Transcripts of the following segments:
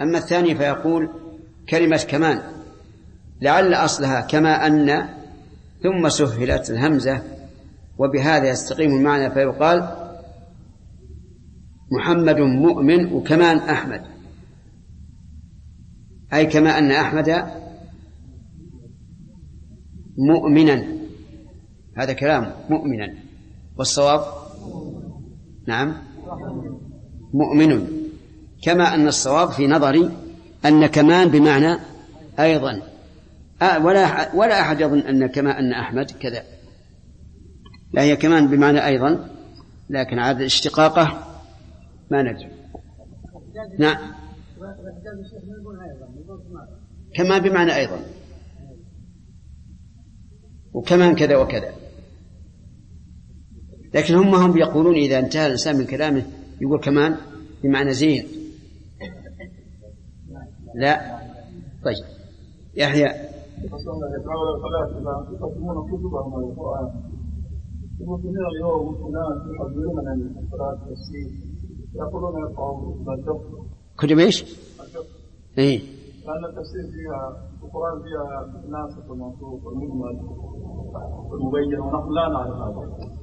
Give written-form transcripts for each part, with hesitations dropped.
أما الثاني فيقول كلمة كمان لعل أصلها كما أن ثم سهلت الهمزة وبهذا يستقيم المعنى فيقال محمد مؤمن وكمان أحمد، أي كما أن أحمد مؤمنا، هذا كلام مؤمنا، والصواب نعم مؤمن، كما أن الصواب في نظري أن كمان بمعنى أيضا، ولا أحد يظن أن كما أن أحمد كذا، لا هي كمان بمعنى أيضا، لكن عاد اشتقاقه ما ندري. نعم كما بمعنى أيضا، وكمان كذا وكذا، لكن هم يقولون إذا انتهى الإنسان من كلامه يقول كمان بمعنى زين. لا طيب يحيى كتب ايش؟ ايه لأن التفسير فيها القرآن فيها ناسخ ومنسوخ والمجمل والمبين ونحن لا نعرف هذا.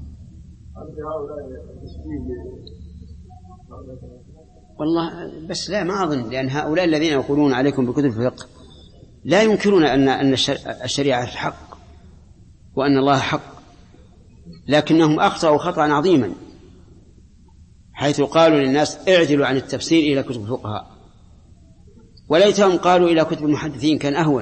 والله بس لا ما أظن، لأن هؤلاء الذين يقولون عليكم بكتب الفقه لا ينكرون أن الشريعة الحق وأن الله حق، لكنهم أخطأوا خطأ عظيما حيث قالوا للناس اعدلوا عن التفسير إلى كتب الفقهاء، وليتهم قالوا إلى كتب المحدثين كان أهون.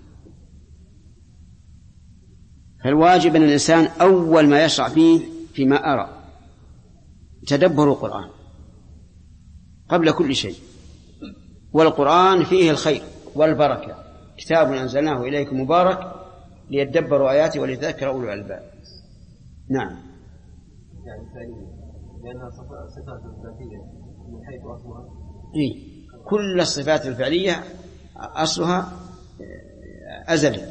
فالواجب أن الإنسان أول ما يشرع فيه فيما أرى تدبر القرآن قبل كل شيء، والقرآن فيه الخير والبركة، كتاب أنزلناه إليكم مبارك ليدبروا آياته وليتذكر أولو الألباب. نعم يعني ثانيا لأنها صفات ذاتية من حيث أصلها كل الصفات الفعلية أصلها أزلي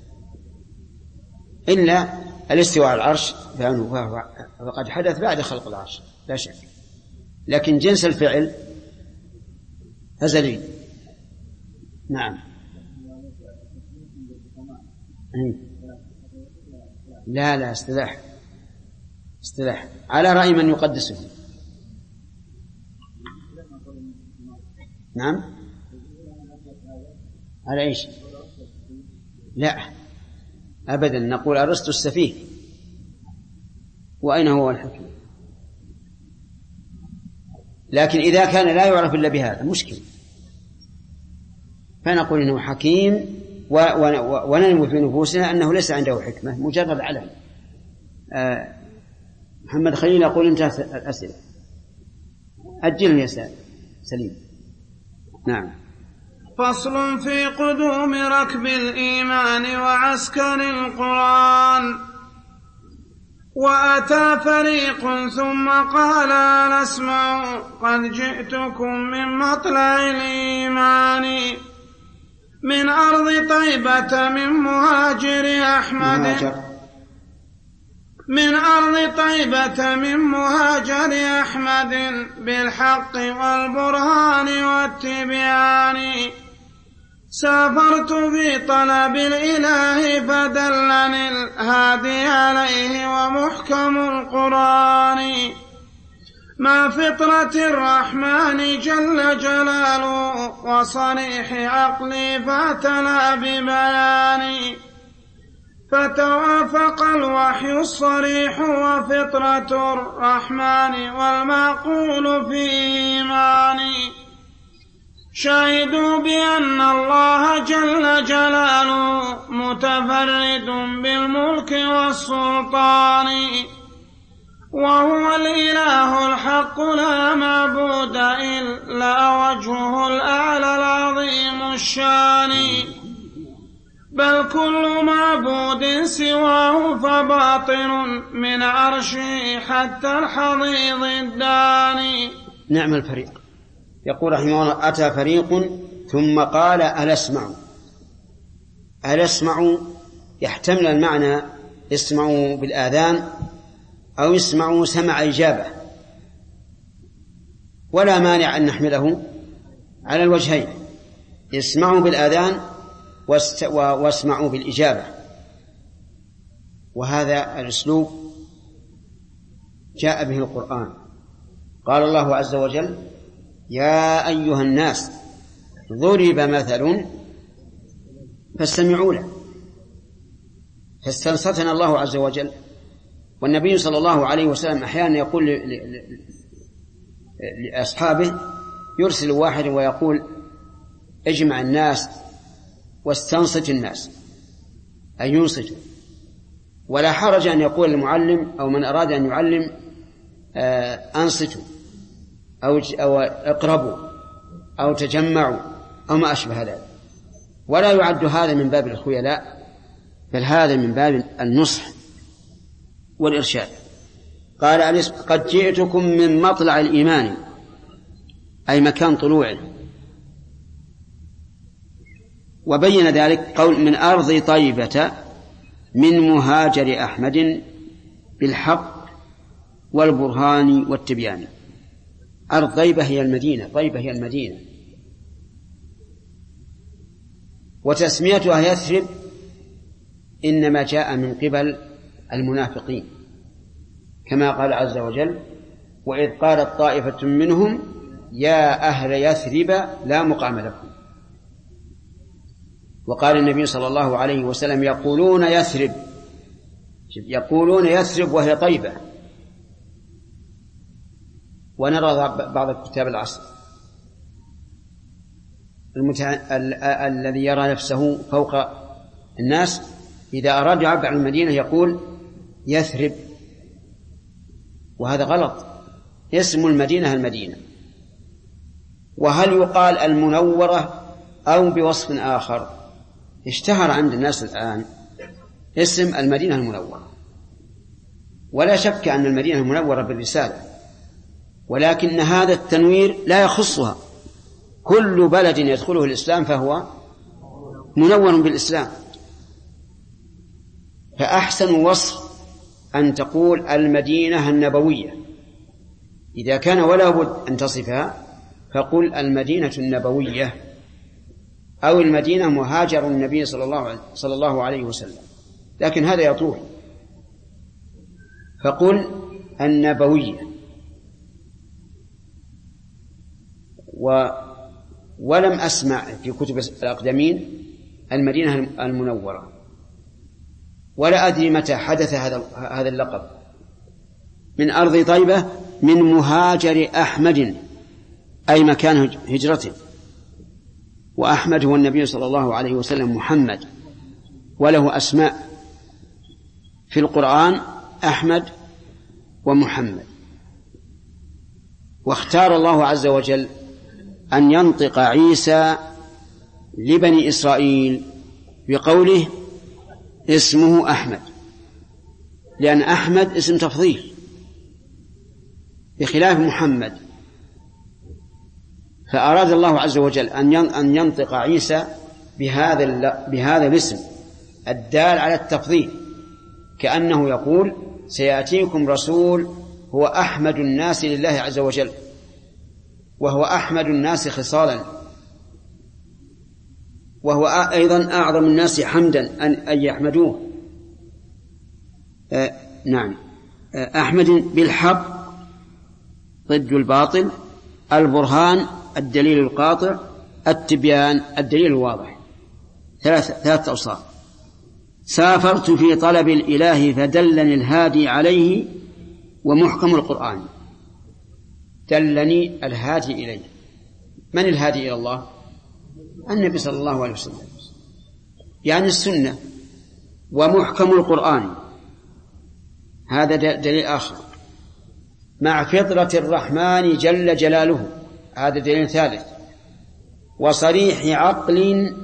إلا الاستواء على العرش فقد حدث بعد خلق العرش لا شك، لكن جنس الفعل أزلي. نعم لا استلاح على رأي من يقدسه. نعم على إيش؟ لا أبدا، نقول أرسطو السفيه، وأين هو الحكيم؟ لكن إذا كان لا يعرف إلا بهذا مشكل، فنقول إنه حكيم وننمو في نفوسنا أنه ليس عنده حكمة مجرد علم. محمد خليل يقول انتهت الأسئلة، أجلني يا سليم. نعم فصل في قدوم ركب الإيمان وعسكر القرآن. وأتى فريق ثم قال ألا اسمعوا قد جئتكم من مطلع الإيمان من أرض طيبة من مهاجر أحمد بالحق والبرهان والتبيان سافرت بطلب الإله فدلني الهادي عليه ومحكم القرآن ما فطرة الرحمن جل جلاله وصريح عقلي فاتنا ببيان فتوافق الوحي الصريح وفطرة الرحمن والمعقول في إيماني شهدوا بأن الله جل جلاله متفرد بالملك والسلطان وهو الإله الحق لا معبود إلا وجهه الأعلى العظيم الشان بل كل معبود سواه فباطل من عرشه حتى الحضيض الداني. نعم الفريق. يقول رحمه الله أتى فريق ثم قال ألا اسمعوا. ألا اسمعوا يحتمل المعنى اسمعوا بالآذان أو اسمعوا سمع إجابة، ولا مانع أن نحمله على الوجهين: اسمعوا بالآذان واسمعوا بالإجابة. وهذا الأسلوب جاء به القرآن. قال الله عز وجل: يا أيها الناس ضرب مثل فاستمعوا له. فاستنصتنا الله عز وجل. والنبي صلى الله عليه وسلم أحيانا يقول لأصحابه، يرسل واحد ويقول: اجمع الناس واستنصت الناس، أن ينصتوا. ولا حرج أن يقول المعلم أو من أراد أن يعلم: أنصتوا أو اقربوا أو تجمعوا أو ما أشبه ذلك. ولا يعد هذا من باب الخيلاء، بل هذا من باب النصح والإرشاد. قال: قد جئتكم من مطلع الإيمان، أي مكان طلوعه. وبين ذلك قول: من أرض طيبة من مهاجر أحمد بالحق والبرهان والتبيان. أرض طيبة هي المدينة، طيبة هي المدينة. وتسميتها يثرب إنما جاء من قبل المنافقين، كما قال عز وجل: وإذ قالت طائفة منهم يا أهل يثرب لا مقام لكم. وقال النبي صلى الله عليه وسلم: يقولون يثرب، يقولون يثرب وهي طيبة. ونرى بعض كتاب العصر الذي يرى نفسه فوق الناس إذا أراد يعبر عن المدينة يقول يثرب، وهذا غلط. اسم المدينة المدينة. وهل يقال المنورة أو بوصف آخر؟ اشتهر عند الناس الآن اسم المدينة المنورة، ولا شك أن المدينة المنورة بالرسالة، ولكن هذا التنوير لا يخصها. كل بلد يدخله الإسلام فهو منور بالإسلام. فأحسن وصف أن تقول المدينة النبوية. إذا كان ولا بد أن تصفها فقل المدينة النبوية، أو المدينة مهاجر النبي صلى الله عليه وسلم، لكن هذا يطول، فقل النبوية. ولم أسمع في كتب الأقدمين المدينة المنورة، ولا أدري متى حدث هذا اللقب. من أرض طيبة من مهاجر أحمد، أي مكان هجرته. وأحمد هو النبي صلى الله عليه وسلم محمد، وله أسماء في القرآن أحمد ومحمد. واختار الله عز وجل أن ينطق عيسى لبني إسرائيل بقوله اسمه أحمد، لأن أحمد اسم تفضيل بخلاف محمد. فأراد الله عز وجل أن ينطق عيسى بهذا الاسم الدال على التفضيل، كأنه يقول سيأتيكم رسول هو أحمد الناس لله عز وجل، وهو أحمد الناس خصالا، وهو أيضا أعظم الناس حمدا أن يحمدوه. نعم، أحمد بالحق ضد الباطل، البرهان الدليل القاطع، التبيان الدليل الواضح. ثلاث أوصاف. سافرت في طلب الإله فدلني الهادي عليه ومحكم القرآن. دلني الهادي إليه. من الهادي إلى الله؟ النبي صلى الله عليه وسلم، يعني السنة. ومحكم القرآن هذا دليل آخر، مع فطرة الرحمن جل جلاله هذا دليل ثالث. وصريح عقل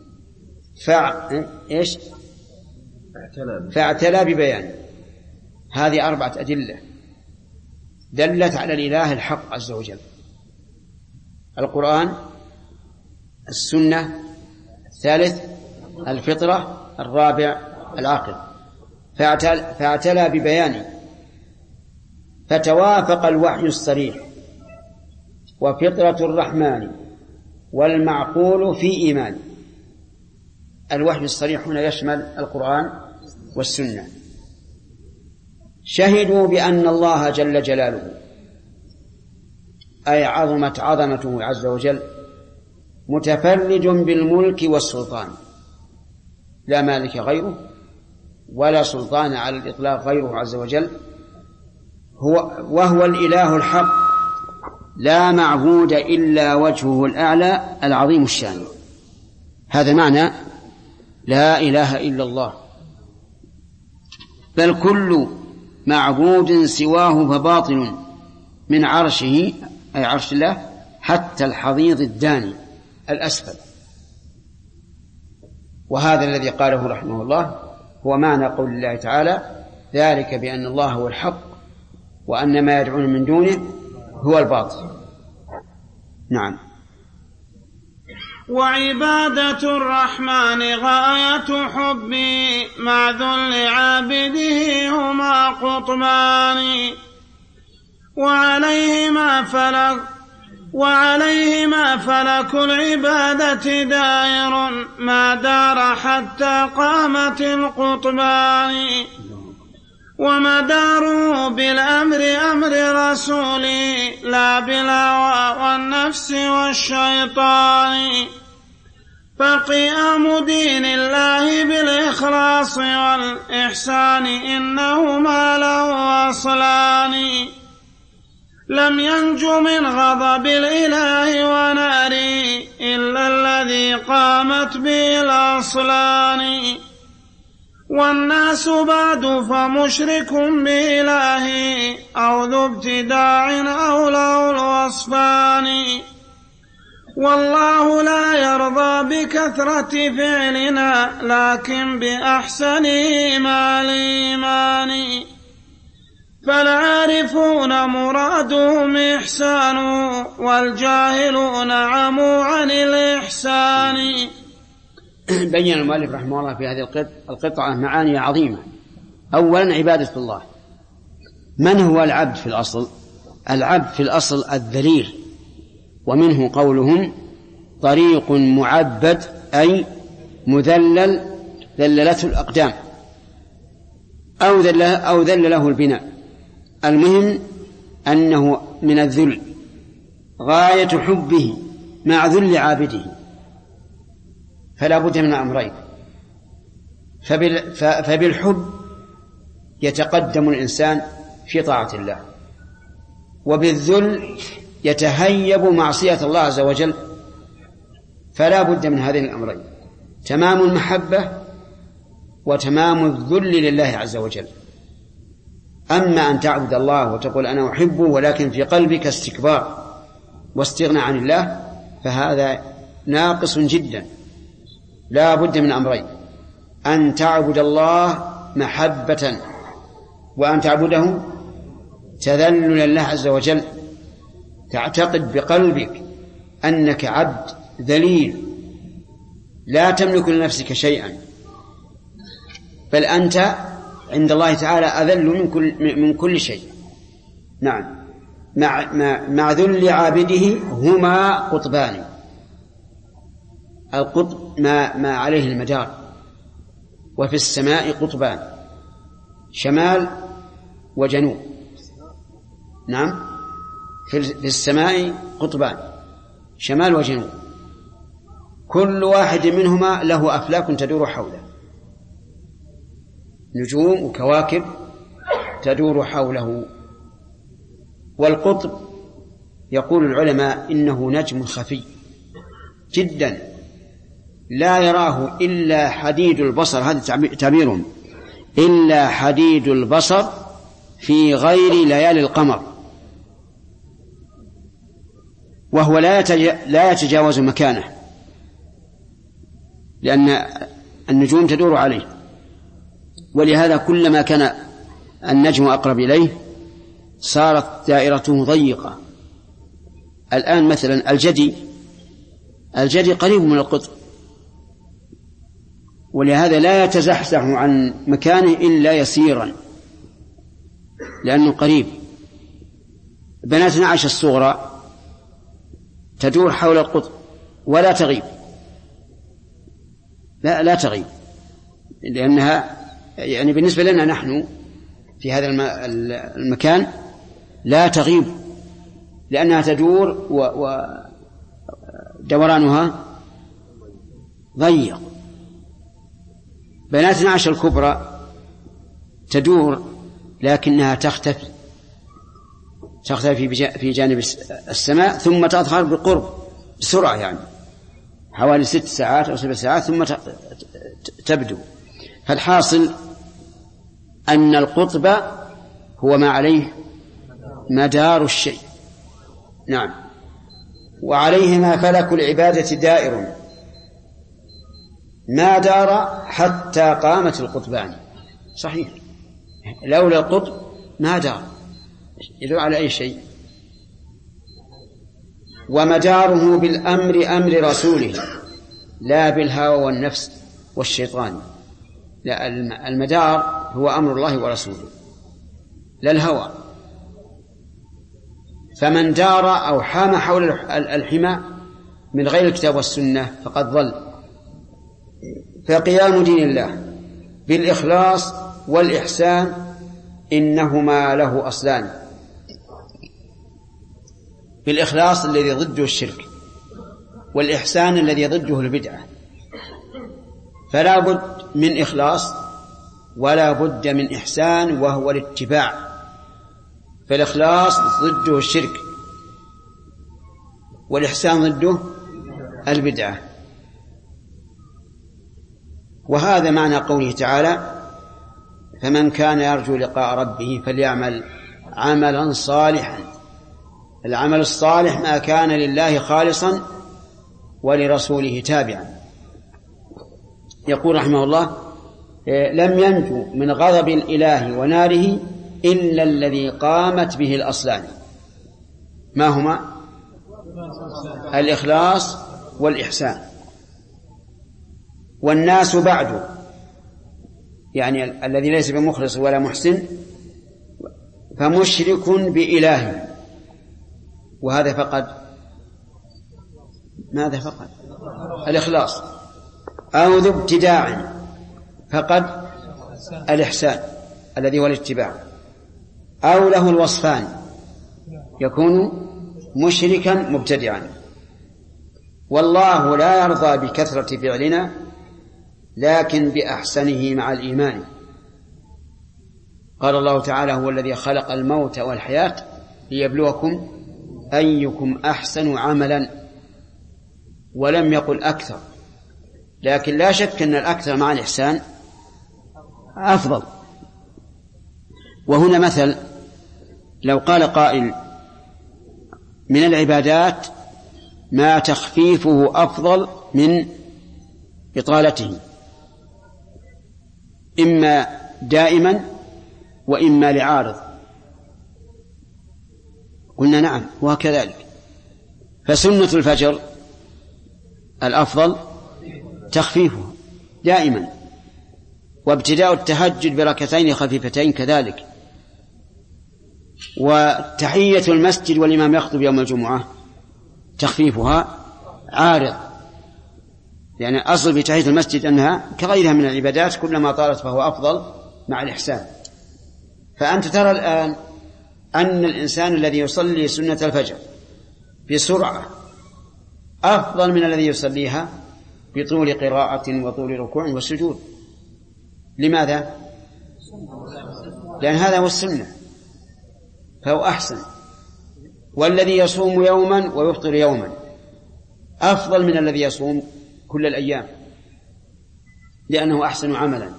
فاعتلى ببيان. هذه 4 أدلة دلت على الإله الحق عز وجل: القرآن، السنة، الثالث الفطرة، الرابع العقل. فاعتلى ببيانه، فتوافق الوحي الصريح وفطرة الرحمن والمعقول في إيمانه. الوحي الصريح هنا يشمل القرآن والسنة. شهدوا بأن الله جل جلاله أي عظمت عظمته عز وجل متفرج بالملك والسلطان، لا مالك غيره ولا سلطان على الإطلاق غيره عز وجل، وهو الإله الحق لا معبود إلا وجهه الأعلى العظيم الشان. هذا معنى لا إله إلا الله. بل كل معبود سواه فباطل من عرشه أي عرش الله حتى الحضيض الداني الأسفل. وهذا الذي قاله رحمه الله هو معنى قول الله تعالى ذلك بأن الله هو الحق وأن ما يدعون من دونه هو الباطل. نعم. وعبادة الرحمن غاية حبي مع ذل عابده هما قطبان وعليهما فلك العبادة دائر ما دار حتى قامت القطبان ومداره بالأمر أمر رسولي لا بالهوى والنفس والشيطان فقيام دين الله بالإخلاص والإحسان إنهما له أصلان لم ينج من غضب الإله وناره إلا الذي قامت به الأصلان والناس بعد فمشرك بإلهه أو ذو ابتداع أو له الوصفان والله لا يرضى بكثرة فعلنا لكن بأحسنه مع الإيمان فالعارفون مرادهم إحسان والجاهلون عموا عن الإحسان. بين المؤلف رحمه الله في هذه القطعة معاني عظيمة. أولا عبادة الله. من هو العبد في الأصل؟ العبد في الأصل الذليل، ومنه قولهم طريق معبد أي مذلل ذللته الأقدام أو ذل له البناء. المهم أنه من الذل غاية حبه مع ذل عابده، فلا بد من أمرين. فبالحب يتقدم الإنسان في طاعة الله، وبالذل يتهيب معصية الله عز وجل، فلا بد من هذين الأمرين: تمام المحبة وتمام الذل لله عز وجل. أما أن تعبد الله وتقول أنا أحبه ولكن في قلبك استكبار واستغنى عن الله فهذا ناقص جدا. لا بد من أمرين: أن تعبد الله محبة، وأن تعبده تذللا لله عز وجل، تعتقد بقلبك أنك عبد ذليل لا تملك لنفسك شيئا، بل أنت عند الله تعالى أذل من كل شيء. نعم. مع ذل عابده هما قطبان. القطب ما عليه المدار، وفي السماء قطبان شمال وجنوب. نعم، في السماء قطبان شمال وجنوب، كل واحد منهما له أفلاك تدور حوله، نجوم وكواكب تدور حوله. والقطب يقول العلماء إنه نجم خفي جدا لا يراه إلا حديد البصر، هذا تعبيرهم، إلا حديد البصر في غير ليالي القمر، وهو لا يتجاوز مكانه لأن النجوم تدور عليه، ولهذا كلما كان النجم أقرب إليه صارت دائرته ضيقة. الآن مثلا الجدي قريب من القطب، ولهذا لا يتزحزح عن مكانه إلا يسيرا لأنه قريب. بنات عائشة الصغرى تدور حول القطب ولا تغيب، لا تغيب، لأنها يعني بالنسبة لنا نحن في هذا المكان لا تغيب، لأنها تدور ودورانها ضيق. بناتنا عشر الكبرى تدور لكنها تختفي في جانب السماء، ثم تظهر بقرب بسرعة، يعني حوالي 6 ساعات أو 7 ساعات ثم تبدو. فالحاصل أن القطب هو ما عليه مدار الشيء. نعم. وعليهما فلك العبادة دائر ما دار حتى قامت القطبان. صحيح، لولا القطب ما دار، يدل على أي شيء. ومداره بالأمر أمر رسوله لا بالهوى والنفس والشيطان. لا، المدار هو أمر الله ورسوله لا الهوى. فمن دار أو حام حول الحمى من غير الكتاب والسنة فقد ضل. فقيام دين الله بالإخلاص والإحسان إنهما له أصلان. بالإخلاص الذي ضده الشرك، والإحسان الذي ضده البدعة. فلا بد من إخلاص ولا بد من إحسان، وهو الاتباع. فالإخلاص ضده الشرك، والإحسان ضده البدعة. وهذا معنى قوله تعالى: فمن كان يرجو لقاء ربه فليعمل عملا صالحا. العمل الصالح ما كان لله خالصا ولرسوله تابعا. يقول رحمه الله: لم ينجو من غضب الإله وناره إلا الذي قامت به الأصلان. ما هما؟ الإخلاص والإحسان. والناس بعد، يعني الذي ليس بمخلص ولا محسن، فمشرك بإله، وهذا فقد ماذا؟ فقد الإخلاص. أو ذو ابتداع فقد الإحسان الذي هو الاتباع. أو له الوصفان يكون مشركا مبتدعا. والله لا يرضى بكثرة فعلنا لكن بأحسنه مع الإيمان. قال الله تعالى: هو الذي خلق الموت والحياة ليبلوكم أيكم أحسن عملا. ولم يقل أكثر، لكن لا شك أن الأكثر مع الإحسان أفضل. وهنا مثل: لو قال قائل: من العبادات ما تخفيفه أفضل من إطالته، إما دائما وإما لعارض، قلنا نعم وكذلك. فسنة الفجر الأفضل تخفيفه دائما، وابتداء التهجد بركعتين خفيفتين كذلك. وتحية المسجد والإمام يخطب يوم الجمعة تخفيفها عارض، يعني أصل في تحية المسجد أنها كغيرها من العبادات كلما طالت فهو أفضل مع الإحسان. فأنت ترى الآن أن الإنسان الذي يصلي سنة الفجر بسرعة أفضل من الذي يصليها بطول قراءة وطول ركوع وسجود. لماذا؟ لأن هذا هو السنة فهو أحسن. والذي يصوم يوما ويفطر يوما أفضل من الذي يصوم كل الأيام، لأنه أحسن عملا.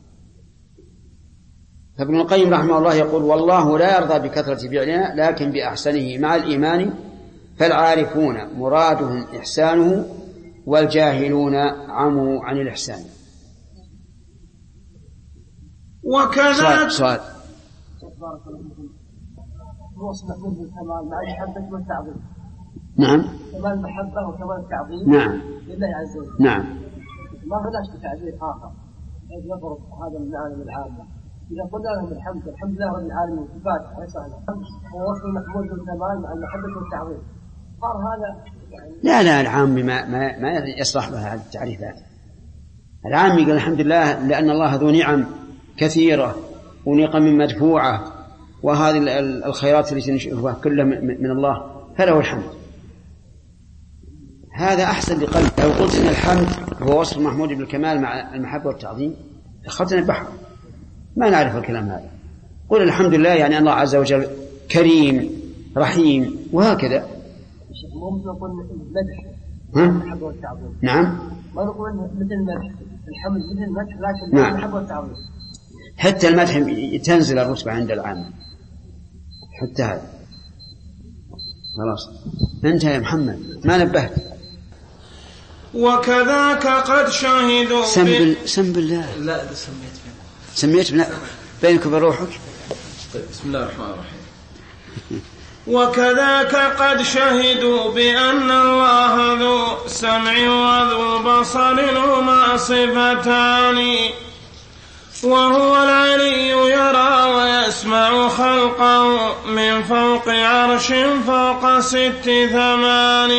فابن القيم رحمه الله يقول: والله لا يرضى بكثرة فعلنا لكن بأحسنه مع الإيمان. فالعارفون مرادهم إحسانه والجاهلون عموا عن الإحسان. وكذا سؤال. هو اسمه الكمال مع المحبة والتعظيم. نعم. كمال المحبة وكمال التعظيم. نعم. لله عز وجل. نعم. ما بلاش بتعبير آخر يفرض هذا المعنى العامة. إذا قلنا لهم الحمد لله رب العالمين وصفاته وليس الحمد هو وصف محمود بالكمال مع المحبة والتعظيم. لا العامي ما يصلح بها هذه التعريفات. العامي قال الحمد لله لأن الله ذو نعم كثيرة ونقم مدفوعة، وهذه الخيرات التي نشوفها كلها من الله فله الحمد. هذا أحسن لقلب. لو قلت إن الحمد هو وصف محمود بالكمال مع المحبة والتعظيم أخذتنا البحر، ما نعرف الكلام هذا. قل الحمد لله يعني الله عز وجل كريم رحيم وهكذا. ممكن نقول المدح المحبة والتعظيم. نعم. ما نقول مثل المدح الحمد مثل المدح لكن نعم. المحبة والتعظيم. حتى المدح تنزل الرتبة عند العام حتى هذا. خلاص أنت يا محمد ما نبهت. وكذاك قد شهدوا سم بالله. لا سميت بينك وبين روحك. بسم الله الرحمن الرحيم. وكذاك قد شهدوا بأن الله ذو سمع وذو بصر هما صفتان، وهو العلي يرى ويسمع خلقه من فوق عرش فوق 6 8،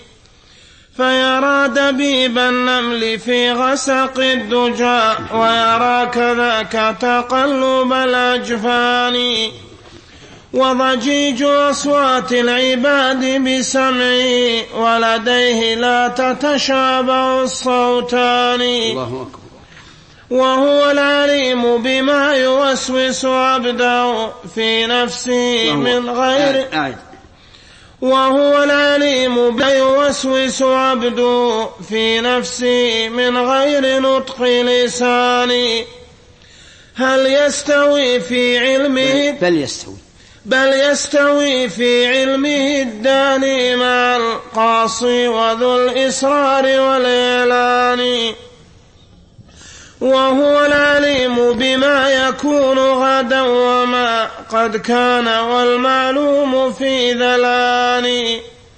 فيرى دبيب النمل في غسق الدجى ويرى كذاك تقلب الأجفان، وضجيج أصوات العباد بسمعه ولديه لا تتشابه الصوتان. الله أكبر. وهو العليم بما يوسوس عبده في نفسه من غير وهو العليم بما يوسوس عبده في نفسه من غير نطق لسانه. هل يستوي في علمه بل يستوي في علمه الداني مع القاصي وذو الإسرار والإعلان. وهو العليم بما يكون غدا وما قد كان والمعلوم في ذلان،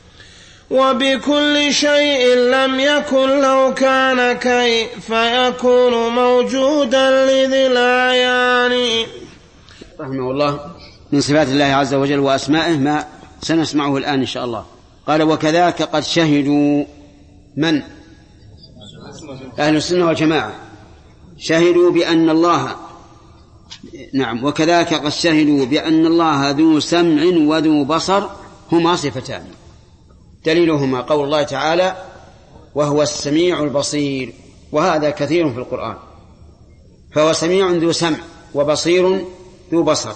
وبكل شيء لم يكن لو كان كيف يكون موجودا لذي الأعيان. رحمه الله من صفات الله عز وجل وأسمائه ما سنسمعه الآن إن شاء الله. قال وكذاك قد شهدوا من؟ أهل السنة والجماعة شهدوا بأن الله نعم وكذاك قد شهدوا بأن الله ذو سمع وذو بصر هما صفتان، دليلهما قول الله تعالى وهو السميع البصير، وهذا كثير في القرآن. فهو سميع ذو سمع وبصير ذو بصر،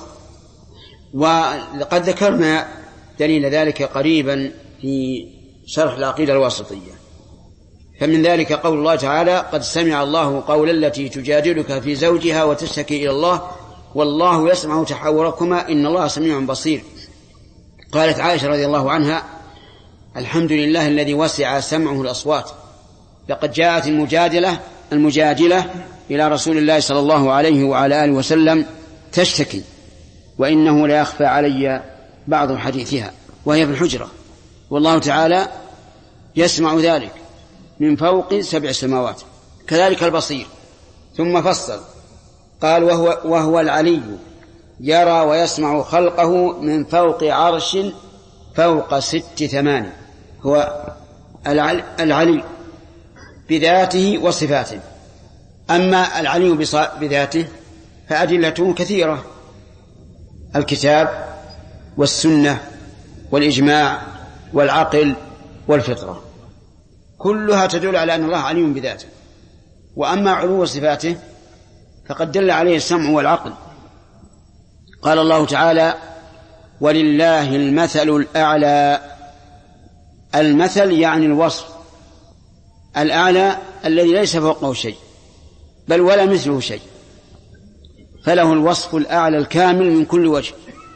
وقد ذكرنا دليل ذلك قريبا في شرح العقيدة الواسطية. فمن ذلك قول الله تعالى قد سمع الله قول التي تجادلك في زوجها وتشتكي إلى الله والله يسمع تحاوركما إن الله سميع بصير. قالت عائشة رضي الله عنها الحمد لله الذي وسع سمعه الأصوات، لقد جاءت المجادلة إلى رسول الله صلى الله عليه وعلى آله وسلم تشتكي وإنه لا يخفى علي بعض حديثها وهي في الحجرة، والله تعالى يسمع ذلك من فوق 7 سماوات. كذلك البصير. ثم فصل قال وهو العلي يرى ويسمع خلقه من فوق عرش فوق 6 8. هو العلي بذاته وصفاته. أما العلي بذاته فأدلته كثيرة، الكتاب والسنة والإجماع والعقل والفطرة كلها تدل على أن الله عليم بذاته. وأما علو صفاته فقد دل عليه السمع والعقل. قال الله تعالى ولله المثل الأعلى. المثل يعني الوصف الأعلى الذي ليس فوقه شيء بل ولا مثله شيء، فله الوصف الأعلى الكامل من كل وجه.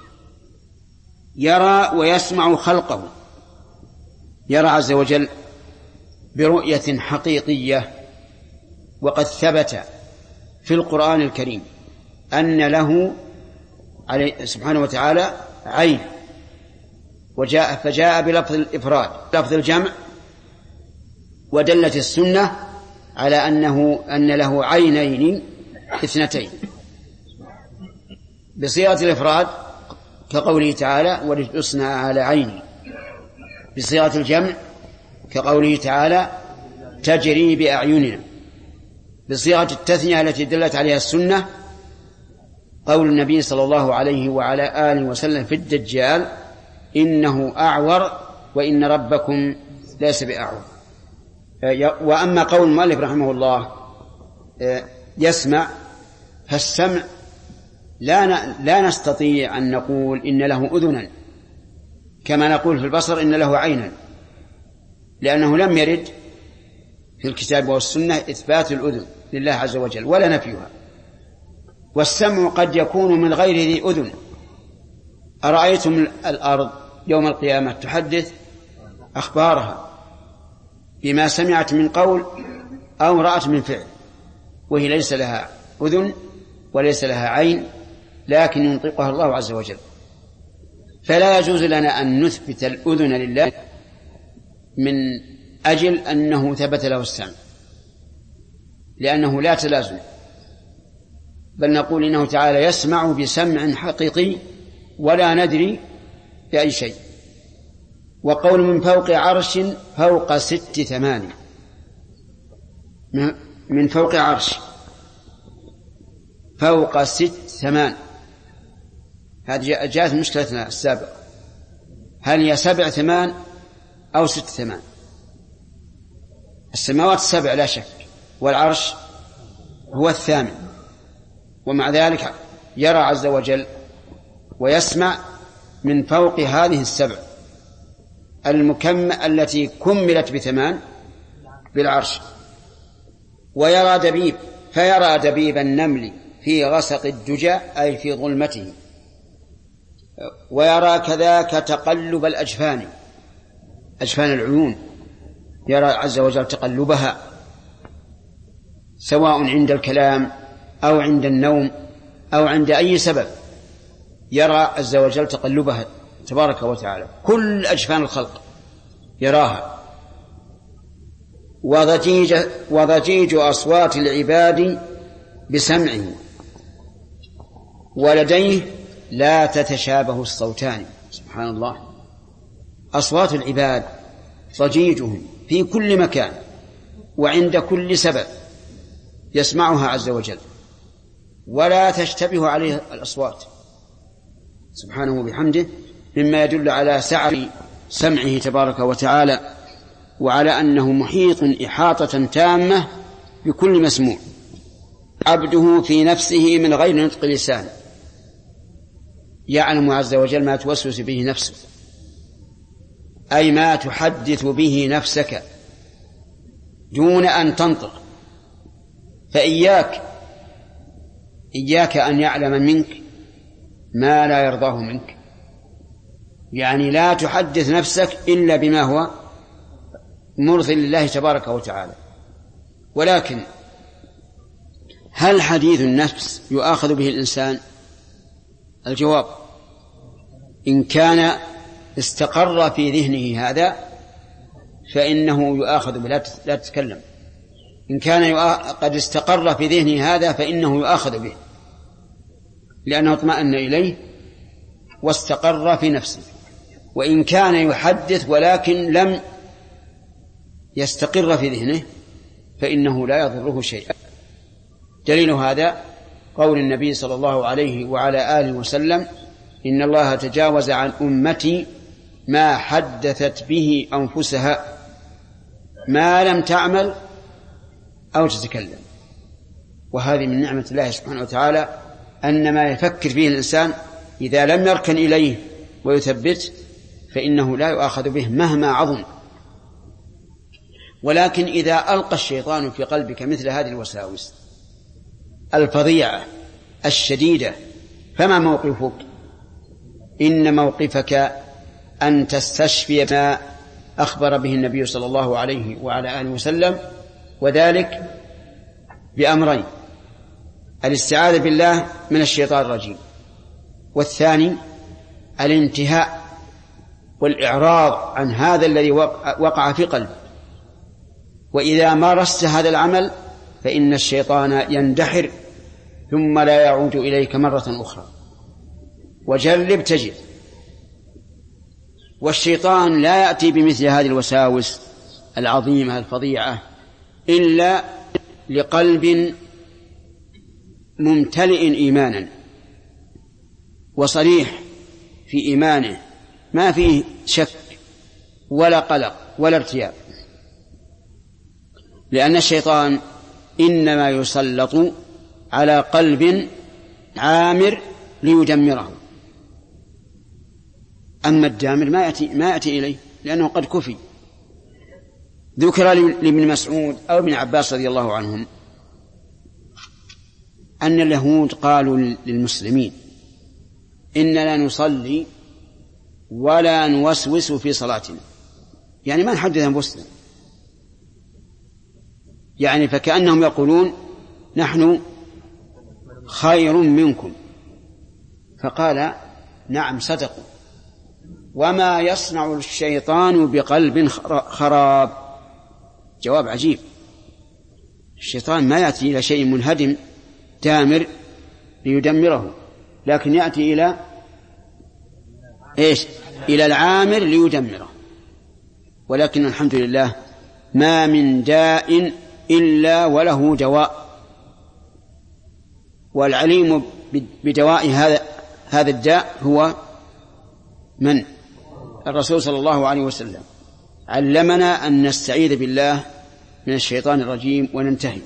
يرى ويسمع خلقه، يرى عز وجل برؤية حقيقية، وقد ثبت في القرآن الكريم أن له سبحانه وتعالى عين، فجاء بلفظ الإفراد لفظ الجمع، ودلت السنة على أن له عينين 2 بصيغة الإفراد كقوله تعالى ولتصنع على عيني. بصيغة الجمع كقوله تعالى تجري بأعيننا. بصيغة التثنية التي دلت عليها السنة قول النبي صلى الله عليه وعلى آله وسلم في الدجال إنه أعور وإن ربكم ليس بأعور. وأما قول المؤلف رحمه الله يسمع، فالسمع لا نستطيع أن نقول إن له أذنا كما نقول في البصر إن له عينا، لأنه لم يرد في الكتاب والسنة إثبات الأذن لله عز وجل ولا نفيها. والسمع قد يكون من غير ذي أذن. أرأيتم الأرض يوم القيامة تحدث أخبارها بما سمعت من قول أو رأت من فعل، وهي ليس لها أذن وليس لها عين، لكن ينطقها الله عز وجل. فلا يجوز لنا أن نثبت الأذن لله من أجل أنه ثبت له السمع، لأنه لا تلازم، بل نقول إنه تعالى يسمع بسمع حقيقي ولا ندري بأي شيء. وقول من فوق عرش فوق 6 8، من فوق عرش فوق 6 8، هذه جاءت مشكلتنا السابقة، هل هي 7 8 أو 6 8؟ السماوات 7 لا شك، والعرش هو 8، ومع ذلك يرى عز وجل ويسمع من فوق هذه 7 التي كملت ب8 بالعرش. ويرى دبيب، فيرى دبيب النمل في غسق الدجى أي في ظلمته. ويرى كذاك تقلب الأجفان، أجفان العيون، يرى عز وجل تقلبها سواء عند الكلام أو عند النوم أو عند أي سبب، يرى عز وجل تقلبها تبارك وتعالى. كل أجفان الخلق يراها. وضجيج أصوات العباد بسمعه، ولديه لا تتشابه الصوتان. سبحان الله، أصوات العباد ضجيجهم في كل مكان وعند كل سبب يسمعها عز وجل، ولا تشتبه عليه الأصوات سبحانه وبحمده، مما يدل على سعة سمعه تبارك وتعالى، وعلى أنه محيط إحاطة تامة بكل مسموع. عبده في نفسه من غير نطق لسان، يعلم عز وجل ما توسوس به نفسه، أي ما تحدث به نفسك دون أن تنطق. فإياك أن يعلم منك ما لا يرضاه منك، يعني لا تحدث نفسك إلا بما هو مرضي لله تبارك وتعالى. ولكن هل حديث النفس يؤاخذ به الإنسان؟ الجواب: إن كان استقر في ذهنه هذا فإنه يؤاخذ به، لا تتكلم. إن كان قد استقر في ذهنه هذا فإنه يؤاخذ به، لأنه اطمأن إليه واستقر في نفسه. وإن كان يحدث ولكن لم يستقر في ذهنه فإنه لا يضره شيئا. دليل هذا قول النبي صلى الله عليه وعلى آله وسلم: إن الله تجاوز عن أمتي ما حدثت به أنفسها ما لم تعمل أو تتكلم. وهذه من نعمة الله سبحانه وتعالى، أن ما يفكر فيه الإنسان إذا لم يركن إليه ويثبت فإنه لا يؤاخذ به مهما عظم. ولكن إذا ألقى الشيطان في قلبك مثل هذه الوساوس الفظيعة الشديدة فما موقفك؟ إن موقفك أن تستشفي ما أخبر به النبي صلى الله عليه وعلى آله وسلم، وذلك بأمرين: الاستعاذة بالله من الشيطان الرجيم، والثاني الانتهاء والإعراض عن هذا الذي وقع في قلبك. وإذا مارست هذا العمل فإن الشيطان يندحر ثم لا يعود إليك مرة أخرى. وجرب تجد. والشيطان لا يأتي بمثل هذه الوساوس العظيمة الفظيعة إلا لقلب ممتلئ إيمانا وصريح في إيمانه، ما فيه شك ولا قلق ولا ارتياب، لأن الشيطان إنما يسلط على قلب عامر ليدمره، أما الدامر ما يأتي إليه لأنه قد كفي. ذكر لابن مسعود أو ابن عباس رضي الله عنهم أن اليهود قالوا للمسلمين إننا نصلي ولا نوسوس في صلاتنا، يعني ما نحدث أنفسنا، يعني فكأنهم يقولون نحن خير منكم. فقال نعم صدقوا، وما يصنع الشيطان بقلب خراب. جواب عجيب، الشيطان ما يأتي إلى شيء منهدم دامر ليدمره، لكن يأتي إلى إيش؟ إلى العامر ليدمره. ولكن الحمد لله ما من داء إلا وله دواء، والعليم بدواء هذا الداء هو من؟ الرسول صلى الله عليه وسلم علمنا أن نستعيذ بالله من الشيطان الرجيم وننتهي.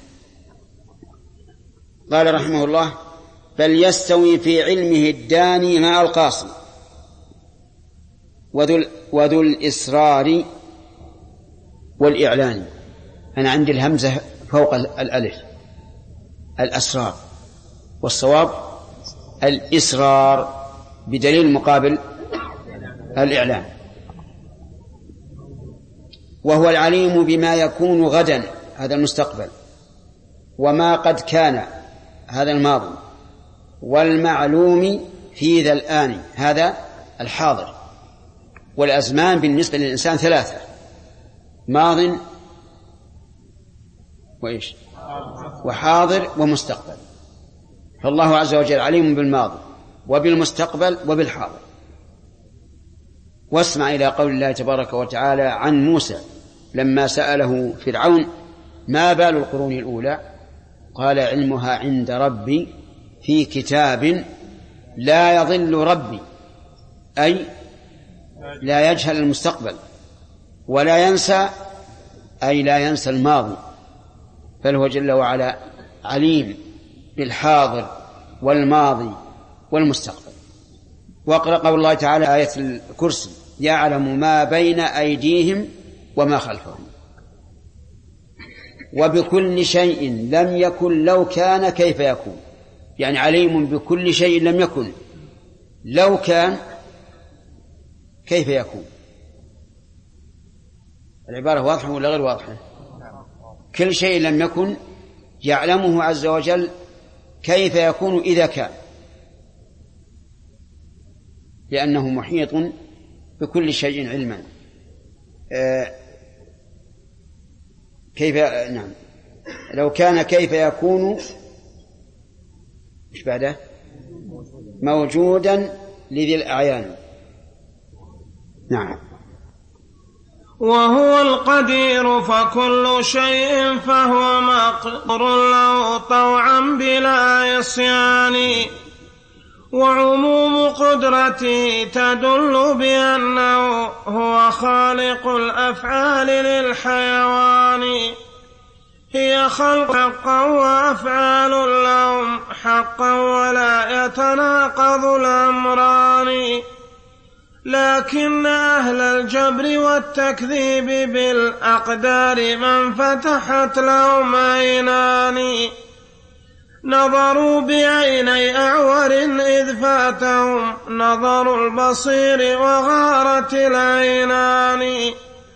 قال رحمه الله: بل يستوي في علمه الداني مع القاصي وذو الإسرار والإعلان. أنا عندي الهمزة فوق الألف، الأسرار، والصواب الإسرار بدليل مقابل الإعلان. وهو العليم بما يكون غدا، هذا المستقبل، وما قد كان، هذا الماضي، والمعلوم في ذا الآن، هذا الحاضر. والأزمان بالنسبة للإنسان ثلاثة: ماض وإيش؟ وحاضر ومستقبل. فالله عز وجل عليم بالماضي وبالمستقبل وبالحاضر. واسمع إلى قول الله تبارك وتعالى عن موسى لما سأله فرعون: ما بال القرون الأولى؟ قال: علمها عند ربي في كتاب لا يضل ربي، أي لا يجهل المستقبل، ولا ينسى، أي لا ينسى الماضي، فهو جل وعلا عليم بالحاضر والماضي والمستقبل. واقرأ قول الله تعالى آية الكرسي: يعلم ما بين أيديهم وما خلفهم. وبكل شيء لم يكن لو كان كيف يكون، يعني عليم بكل شيء لم يكن، لو كان كيف يكون. العبارة واضحة ولا غير واضحة؟ كل شيء لم يكن يعلمه عز وجل كيف يكون إذا كان، لأنه محيط بكل شيء علما. كيف نعم لو كان كيف يكون إيش بعده؟ موجودا لذي الأعيان. نعم. وهو القدير فكل شيء فهو مقدور له طوعا بلا عصيان. وعموم قدرته تدل بأنه هو خالق الأفعال للحيوان، هي خلق حقا وأفعال لهم حقا ولا يتناقض الأمران. لكن أهل الجبر والتكذيب بالأقدار من فتحت لهم عينان، نظروا بعيني أعور إذ فاتهم نظر البصير وغارت العينان.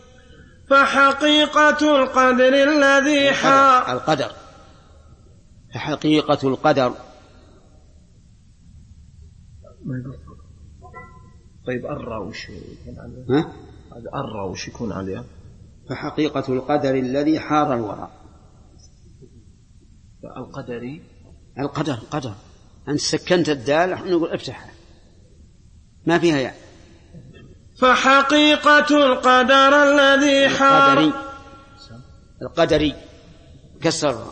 فحقيقة القدر الذي القدر فحقيقة القدر. طيب أرى وش يكون عليها؟ هذا أرى وش يكون عليها؟ فحقيقة القدر الذي حار الوراء. القدر أنت سكنت الدال نقول افتحها، ما فيها يعني. فحقيقة القدر الذي حار القدري كسر.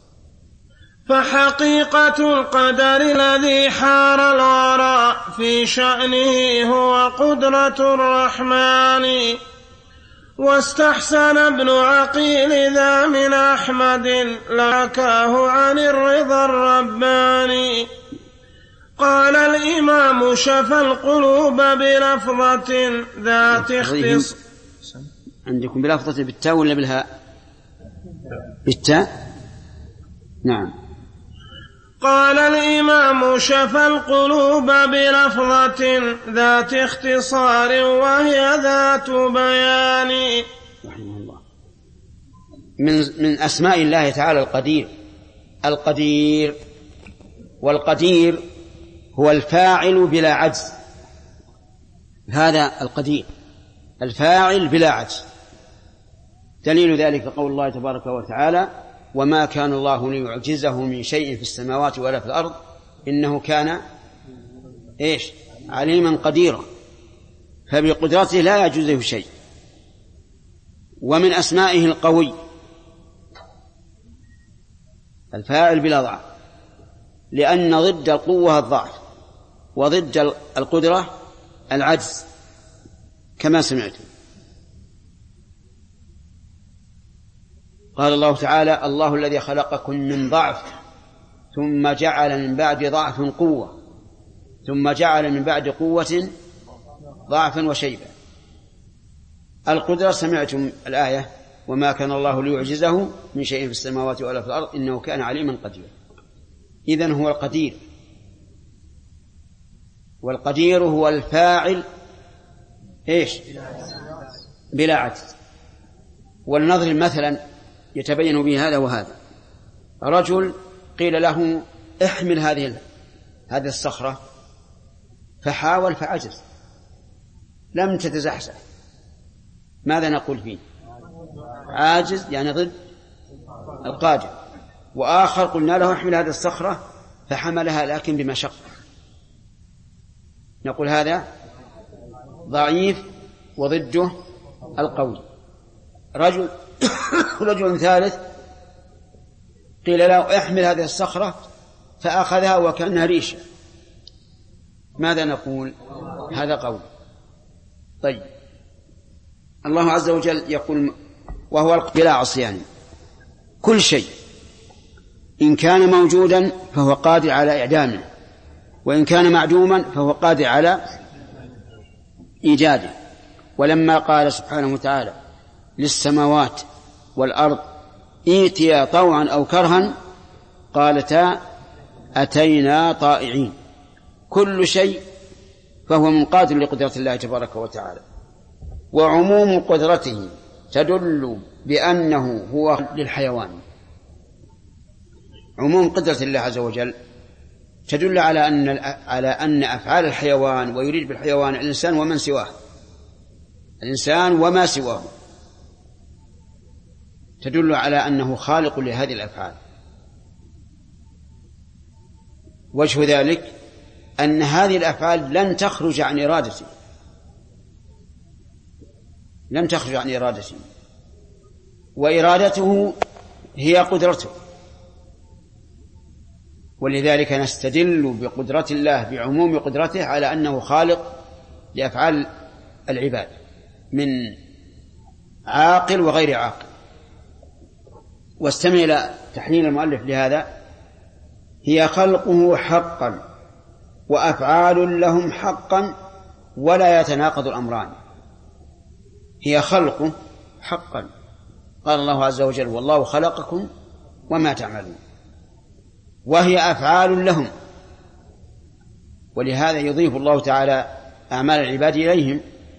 فحقيقة القدر الذي حار الورى في شأنه هو قدرة الرحمن. واستحسن ابن عقيل ذا من أحمد لكاه عن الرضا الرباني. قال الإمام شفى القلوب بلفظة ذات اختصاص. عندكم بلفظة بالتاء ولا بالهاء؟ بالتاء. نعم. قال الإمام شفى القلوب بلفظة ذات اختصار وهي ذات بيان. رحمه الله. من أسماء الله تعالى القدير. القدير، والقدير هو الفاعل بلا عجز. هذا القدير الفاعل بلا عجز. دليل ذلك قول الله تبارك وتعالى: وما كان الله ليعجزه من شيء في السماوات ولا في الأرض إنه كان عليما قديرا. فبقدرته لا يعجزه شيء. ومن أسمائه القوي، الفاعل بلا ضعف، لأن ضد القوة الضعف، وضد القدرة العجز كما سمعتم. قال الله تعالى: الله الذي خلقكم من ضعف ثم جعل من بعد ضعف قوة ثم جعل من بعد قوة ضعفا وشيبا. القدرة سمعتم الآية: وما كان الله ليعجزه من شيء في السماوات ولا في الأرض إنه كان عليما قديرا. إذن هو القدير، والقدير هو الفاعل بلا عجز. ولنضرب مثلا يتبين به هذا وهذا. رجل قيل له: احمل هذه الصخرة، فحاول فعجز، لم تتزحزح. ماذا نقول فيه؟ عاجز، يعني ضد القادر. وآخر قلنا له: احمل هذه الصخرة، فحملها لكن بمشقة، نقول هذا ضعيف وضده القوي. رجل ثالث قيل له: احمل هذه الصخرة، فأخذها وكأنها ريشة، ماذا نقول؟ هذا قول. طيب، الله عز وجل يقول: وهو بلا عصيان. كل شيء إن كان موجودا فهو قادر على إعدامه، وإن كان معدوما فهو قادر على إيجاده. ولما قال سبحانه وتعالى للسماوات والأرض ائتيا طوعا أو كرها قالتا أتينا طائعين. كل شيء فهو منقاد لقدرة الله تبارك وتعالى. وعموم قدرته تدل بأنه هو للحيوان. عموم قدرة الله عز وجل تدل على أن أفعال الحيوان، ويريد بالحيوان الإنسان ومن سواه، الإنسان وما سواه، تدل على أنه خالق لهذه الأفعال. وجه ذلك أن هذه الأفعال لن تخرج عن إرادته، لم تخرج عن إرادته، وإرادته هي قدرته. ولذلك نستدل بقدرة الله، بعموم قدرته، على أنه خالق لأفعال العباد من عاقل وغير عاقل. واستمع إلى تحليل المؤلف لهذا: هي خلقه حقا وأفعال لهم حقا ولا يتناقض الأمران. هي خلقه حقا، قال الله عز وجل: والله خلقكم وما تعملون. وهي أفعال لهم، ولهذا يضيف الله تعالى أعمال العباد إليهم،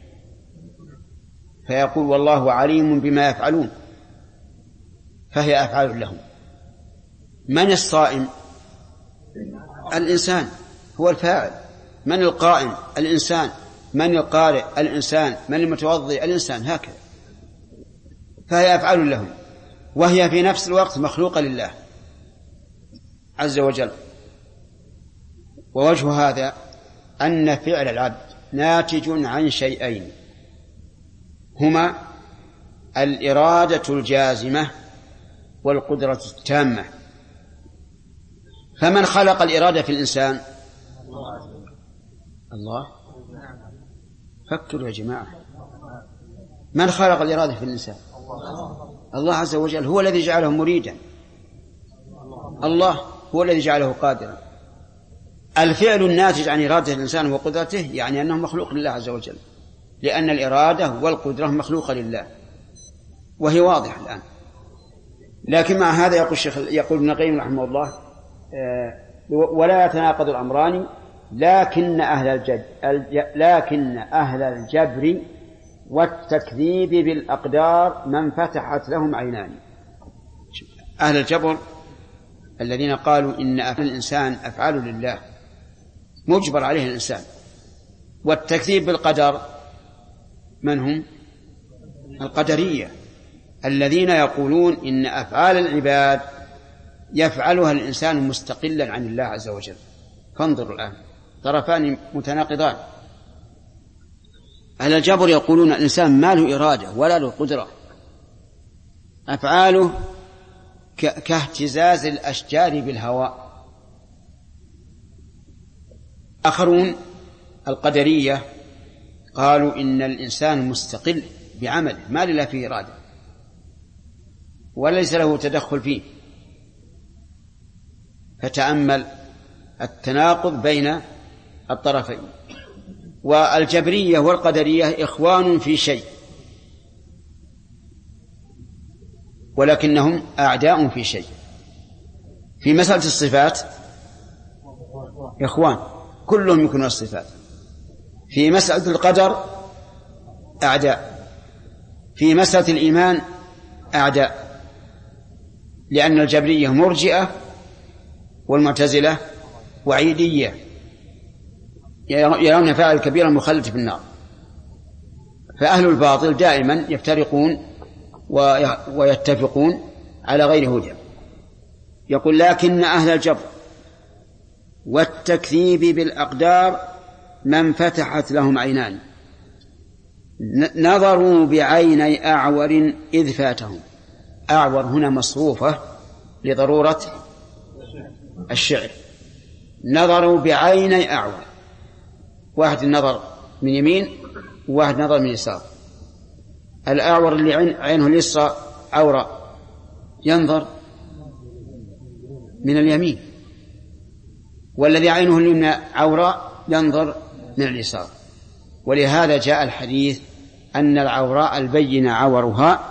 فيقول: والله عليم بما يفعلون، فهي أفعال لهم. من الصائم؟ الإنسان هو الفاعل. من القائم؟ الإنسان. من القارئ؟ الإنسان. من المتوضئ؟ الإنسان. هكذا، فهي أفعال لهم، وهي في نفس الوقت مخلوقة لله عز وجل. ووجه هذا أن فعل العبد ناتج عن شيئين هما الإرادة الجازمة والقدرة التامة. فمن خلق الإرادة في الإنسان؟ الله. فكروا يا جماعة، من خلق الإرادة في الإنسان؟ الله عز وجل، هو الذي جعله مريدا، الله هو الذي جعله قادرا. الفعل الناتج عن إرادة الإنسان وقدرته يعني أنه مخلوق لله عز وجل، لأن الإرادة والقدرة مخلوقة لله، وهي واضحة الآن. لكن مع هذا يقول ابن القيم رحمه الله ولا يتناقض الأمران، لكن أهل الجبر والتكذيب بالأقدار من فتحت لهم عينان. أهل الجبر الذين قالوا إن أفعال الإنسان أفعال لله مجبر عليه الإنسان، والتكذيب بالقدر من هم؟ القدرية الذين يقولون إن أفعال العباد يفعلها الإنسان مستقلا عن الله عز وجل. فانظروا الآن، طرفان متناقضان. أهل الجبر يقولون الإنسان ما له إرادة ولا له قدرة، أفعاله كاهتزاز الأشجار بالهواء. آخرون القدرية قالوا إن الإنسان مستقل بعمله، ما له فيه إرادة وليس له تدخل فيه. فتأمل التناقض بين الطرفين. والجبرية والقدرية إخوان في شيء، ولكنهم أعداء في شيء. في مسألة الصفات إخوان، كلهم يمكنون الصفات. في مسألة القدر أعداء. في مسألة الإيمان أعداء، لأن الجبرية مرجئة والمعتزلة وعيدية، يرون فاعل كبيرا مخلد في النار. فأهل الباطل دائما يفترقون ويتفقون على غير هدى. يقول لكن أهل الجبر والتكذيب بالأقدار من فتحت لهم عينان نظروا بعيني أعور إذ فاتهم. أعور هنا مصروفة لضرورة الشعر. نظروا بعيني أعور، واحد النظر من يمين وواحد نظر من يسار. الأعور اللي عينه اليسرى عورة ينظر من اليمين، والذي عينه اليمنى عورة ينظر من اليسار. ولهذا جاء الحديث أن العوراء البين عورها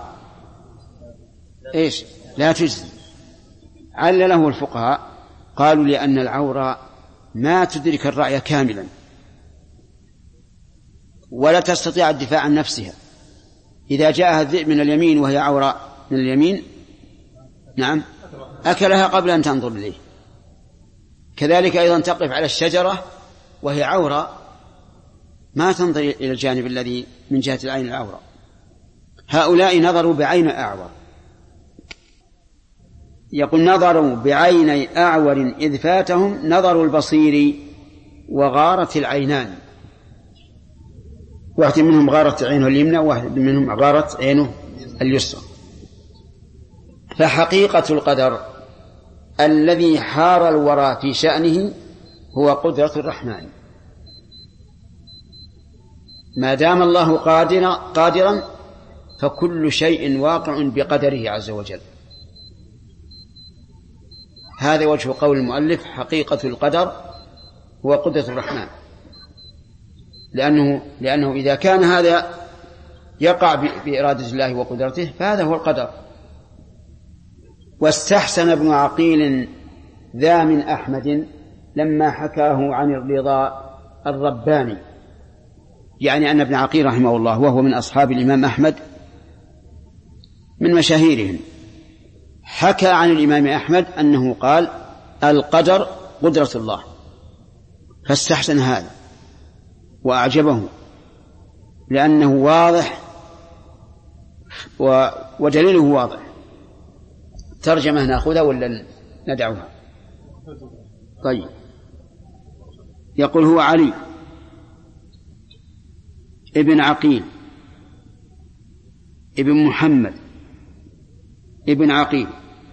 إيش؟ لا تجزي. علله الفقهاء قالوا لأن العورة ما تدرك الرعي كاملا ولا تستطيع الدفاع عن نفسها. إذا جاءها الذئب من اليمين وهي عورة من اليمين، نعم، أكلها قبل أن تنظر إليه. كذلك أيضا تقف على الشجرة وهي عورة، ما تنظر إلى الجانب الذي من جهة العين العورة. هؤلاء نظروا بعين أعور. يقول نظروا بعيني أعور إذ فاتهم نظر البصير وغارت العينان. واحد منهم غارت عينه اليمنى وواحد منهم غارت عينه اليسرى. فحقيقة القدر الذي حار الورى في شأنه هو قدرة الرحمن. ما دام الله قادرا فكل شيء واقع بقدره عز وجل. هذا وجه قول المؤلف حقيقة القدر هو قدرة الرحمن، لأنه إذا كان هذا يقع بإرادة الله وقدرته فهذا هو القدر. واستحسن ابن عقيل ذا من أحمد لما حكاه عن الرضا الرباني، يعني أن ابن عقيل رحمه الله وهو من أصحاب الإمام أحمد من مشاهيرهم، حكى عن الإمام أحمد أنه قال القدر قدرة الله، فاستحسن هذا وأعجبه لأنه واضح ودليله واضح. ترجمة نأخذها ولا ندعوها؟ طيب. يقول هو علي ابن عقيل ابن محمد ابن عقيل،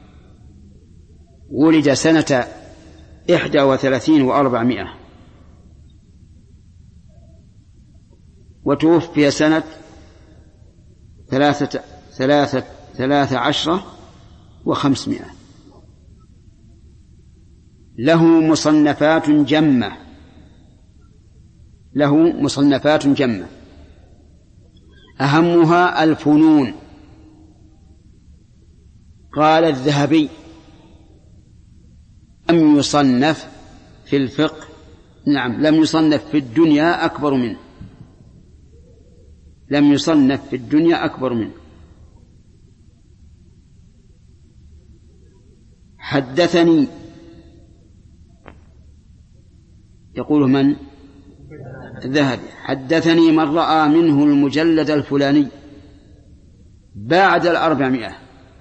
ولد سنة 31 و400، وتوفي سنة 13 و500. له مصنفات جمة أهمها الفنون. قال الذهبي: لم يصنف في الفقه، نعم، لم يصنف في الدنيا أكبر منه، لم يصنف في الدنيا أكبر منه. حدثني، يقول من؟ الذهبي: حدثني من رأى منه المجلد الفلاني بعد 400.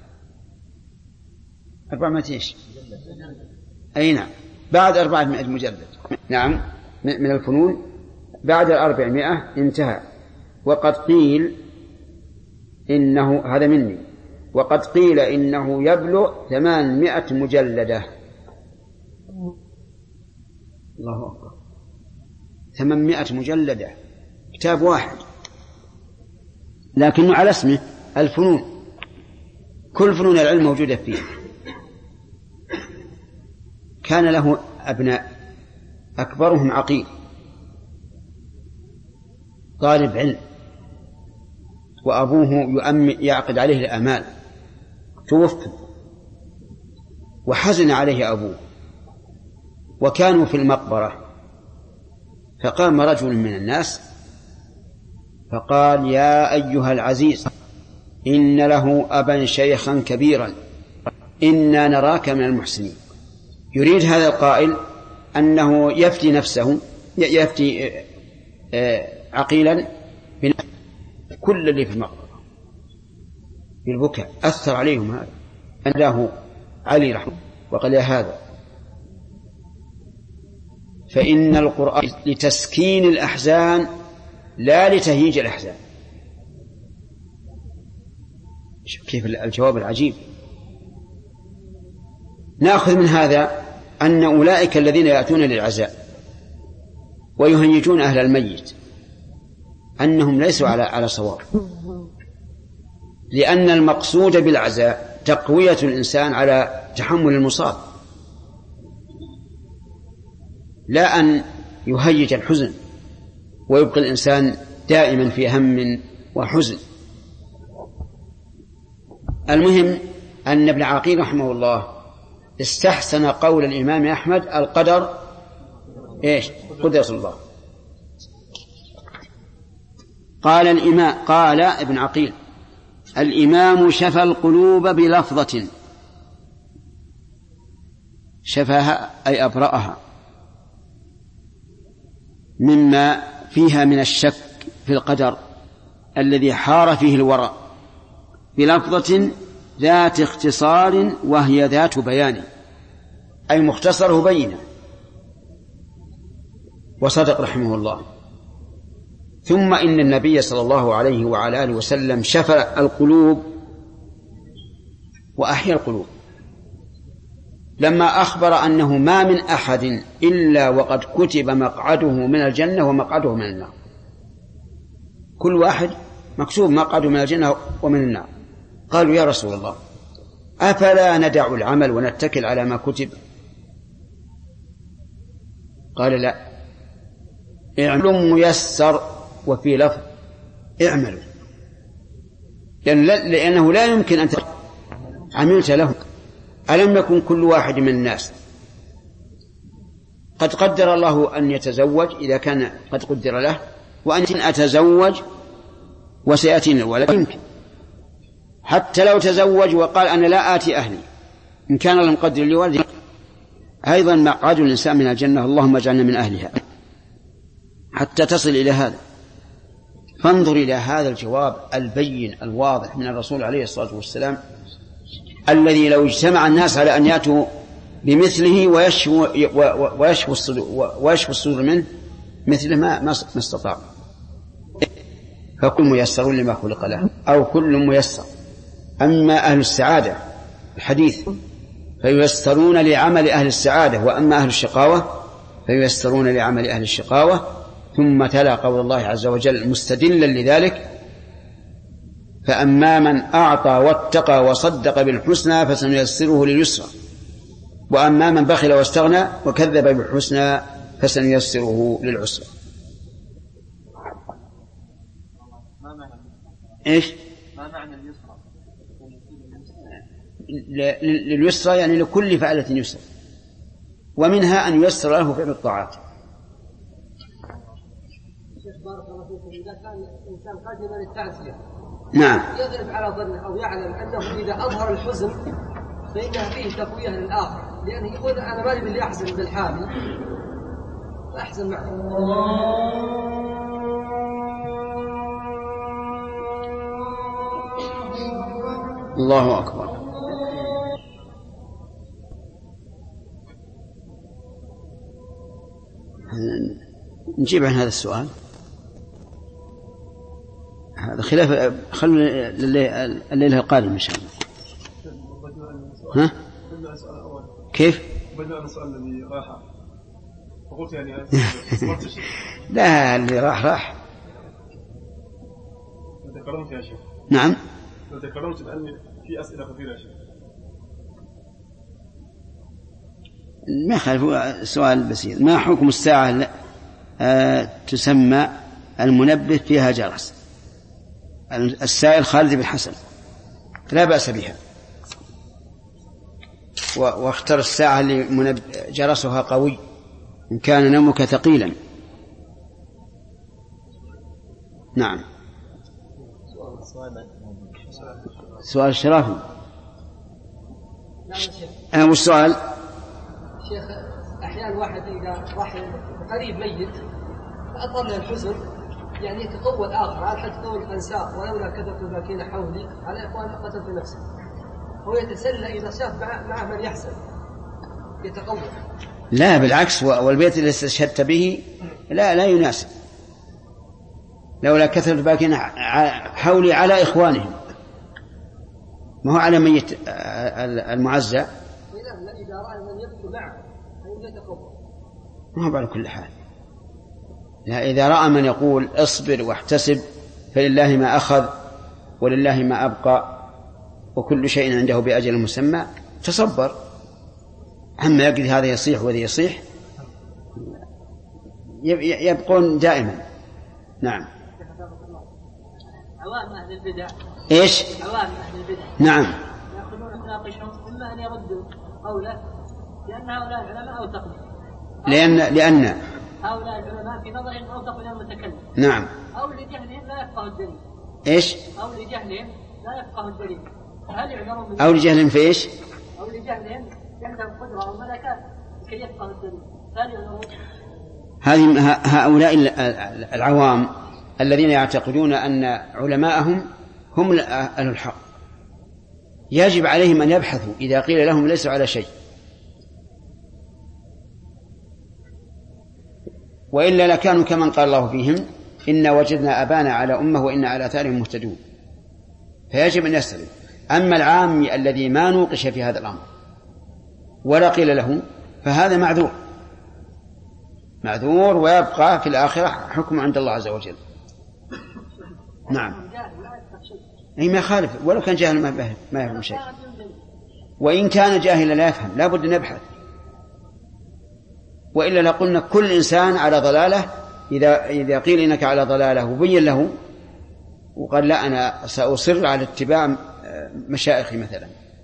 400 إيش؟ أي نعم، بعد 400 مجلد، نعم، من الفنون بعد 400 انتهى. وقد قيل إنه، هذا مني، وقد قيل إنه يبلغ 800 مجلدة. الله أكبر، 800 مجلدة، كتاب واحد، لكنه على اسمه الفنون، كل فنون العلم موجودة فيه. كان له أبناء، أكبرهم عقيل، طالب علم، وأبوه يعقد عليه الآمال، توفي وحزن عليه أبوه، وكانوا في المقبرة، فقام رجل من الناس فقال: يا أيها العزيز، إن له أبا شيخا كبيرا، إنا نراك من المحسنين. يريد هذا القائل أنه يفتي نفسه، يفتي عقيلا كل اللي في المقبرة بالبكاء، أثر عليهم هذا. أنه علي رحمه وقال: يا هذا، فإن القرآن لتسكين الأحزان لا لتهييج الأحزان. كيف الجواب العجيب! نأخذ من هذا أن أولئك الذين يأتون للعزاء ويهيجون أهل الميت أنهم ليسوا على صواب، لأن المقصود بالعزاء تقوية الإنسان على تحمل المصاب، لا أن يهيج الحزن ويبقى الإنسان دائما في هم وحزن. المهم أن ابن عقيل رحمه الله استحسن قول الإمام أحمد: القدر إيش؟ قدرة الله. قال ابن عقيل: الإمام شفى القلوب بلفظة، شفاها أي أبرأها مما فيها من الشك في القدر الذي حار فيه الورى، بلفظة ذات اختصار وهي ذات بيان، أي مختصره بينه. وصدق رحمه الله. ثم إن النبي صلى الله عليه وعلى آله وسلم شفى القلوب وأحيا القلوب لما أخبر أنه ما من أحد إلا وقد كتب مقعده من الجنة ومقعده من النار. كل واحد مكتوب مقعده من الجنة ومن النار. قالوا: يا رسول الله، أفلا ندع العمل ونتكل على ما كتب؟ قال: لا، اعملوا ميسر، وفي لفظ اعملوا، لأنه لا يمكن أن عملت له. ألم يكن كل واحد من الناس قد قدر الله أن يتزوج إذا كان قد قدر له، وأن أتزوج وسيأتيني الولد؟ يمكن. حتى لو تزوج وقال: أنا لا آتي أهلي، إن كان الله مقدر لي ولد. أيضا مقعد الإنسان من الجنة، اللهم اجعلنا من أهلها، حتى تصل إلى هذا. فانظر إلى هذا الجواب البين الواضح من الرسول عليه الصلاة والسلام، الذي لو اجتمع الناس على أن يأتوا بمثله ويشفوا الصدور منه مثله ما استطاع. فكل ميسر لما خلق له أو كل ميسر. أما أهل السعادة الحديث فييسرون لعمل أهل السعادة، وأما أهل الشقاوة فييسرون لعمل أهل الشقاوة. ثم تلا قول الله عز وجل مستدلا لذلك: فأما من أعطى واتقى وصدق بالحسنى فسنيسره لليسرى، وأما من بخل واستغنى وكذب بالحسنى فسنيسره للعسرى. إيش؟ ما معنى اليسرى؟ لليسرى يعني لكل فعلة يسر، ومنها أن ييسر له فعل الطاعات. بارك الله فيكم. إذا كان الإنسان قادما للتعزية نعم يغلب على ظنه أو يعلم أنه إذا أظهر الحزن فإنه فيه تقوية للآخر، لأنه يقول أنا مالي باللي أحزن بالحال فأحزن معه. الله أكبر. نجيب عن هذا السؤال. هذا خلاف، خلوا الليلة القادم إن شاء الله. ها؟ كيف؟ بدأنا السؤال الذي راح فقلت يعني لا، اللي راح تكرمت يا شيخ. نعم تكرمت لأن في أسئلة كثيرة يا شيخ. ما خالف، سؤال بسيط: ما حكم الساعة تسمى المنبه فيها جرس؟ السائل خالد بن حسن لا بأس بها، واختر الساعة اللي جرسها قوي إن كان نومك ثقيلا. نعم. سؤال شرافي. وش السؤال؟ شيخ، أحيانا واحد إذا راح قريب ميت فأطر له الحزن يعني يتقوى الآخر على حد قول الأنساق ولولا كثرة الباكين حولي على إخوان قتلت نفسه، هو يتسلى إذا شاف معه من يحزن يتقوى. لا بالعكس، والبيت اللي استشهدت به لا يناسب. لولا كثرة الباكين حولي على إخوانهم، ما هو على ميت المعزى. إذا رأى من يبكي معه يتقوى. ما هو على كل حال. لا، إذا رأى من يقول اصبر واحتسب فلله ما أخذ ولله ما أبقى وكل شيء عنده بأجل مسمى تصبر. عما يقضي هذا يصيح وذي يصيح يبقون دائما. نعم. عوام أهل البدع. إيش؟ عوام أهل البدع. نعم. يأخذون تناقشهم إما أن يردوا قوله لأن هؤلاء العلماء أو تقليد. لأن هؤلاء العلماء في نظرهم أو تقليد المتكلم. نعم. أو لجهلهم لا يفقه الدليل. إيش؟ أو لجهلهم لا يفقه الدليل. هل يعذرون؟ أو لجهلهم في إيش؟ أو لجهلهم عندهم قدرة أو ملكات كي يفقه الدليل. هل يعذرون؟ هؤلاء العوام الذين يعتقدون أن علماءهم هم أهل الحق يجب عليهم أن يبحثوا إذا قيل لهم ليسوا على شيء، وإلا لكانوا كمن قال الله فيهم إنا وجدنا أبانا على أمة وإنا على آثارهم مهتدون. فيجب أن يسأل. أما العامي الذي ما نوقش في هذا الأمر ولا قيل له فهذا معذور ويبقى في الآخرة حكم عند الله عز وجل. نعم. أي ما يخالف، ولو كان جاهل ما يفهم شيء، وإن كان جاهلا لا يفهم لا بد أن يبحث، وإلا لقلنا كل إنسان على ضلالة. إذا قيل إنك على ضلالة وبين له وقال لا أنا سأصر على اتباع مشايخي مثلا،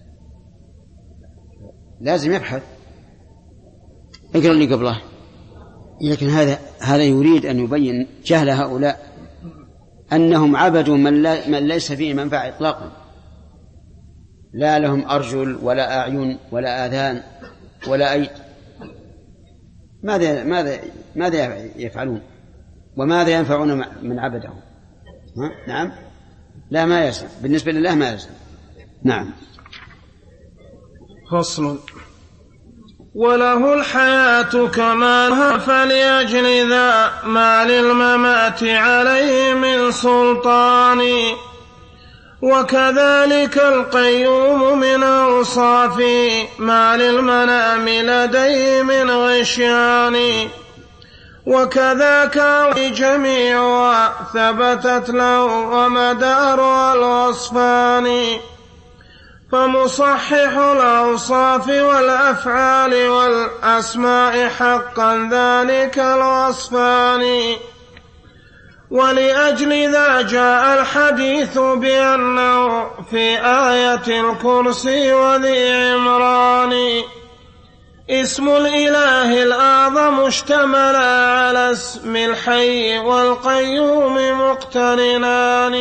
لازم يبحث. اقرأ لي قبله. لكن هذا يريد أن يبين جهل هؤلاء أنهم عبدوا من ليس فيه منفعة إطلاقا، لا لهم أرجل ولا أعين ولا آذان ولا أيد. ماذا يفعلون وماذا ينفعون من عبدهم؟ نعم. لا، ما يسلم بالنسبة لله، ما يسلم. نعم. فصل. وله الحياة كمالها فلأجل ذا ما للممات عليه من سلطان وكذلك القيوم من أوصاف ما للمنام لديه من غشيان وكذاك جميعها ثبتت له ومدارها الوصفان فمصحح الأوصاف والأفعال والأسماء حقا ذلك الوصفان ولأجل ذا جاء الحديث بأنه في آية الكرسي وذي عمران اسم الإله الأعظم اشتمل على اسم الحي والقيوم مقترنان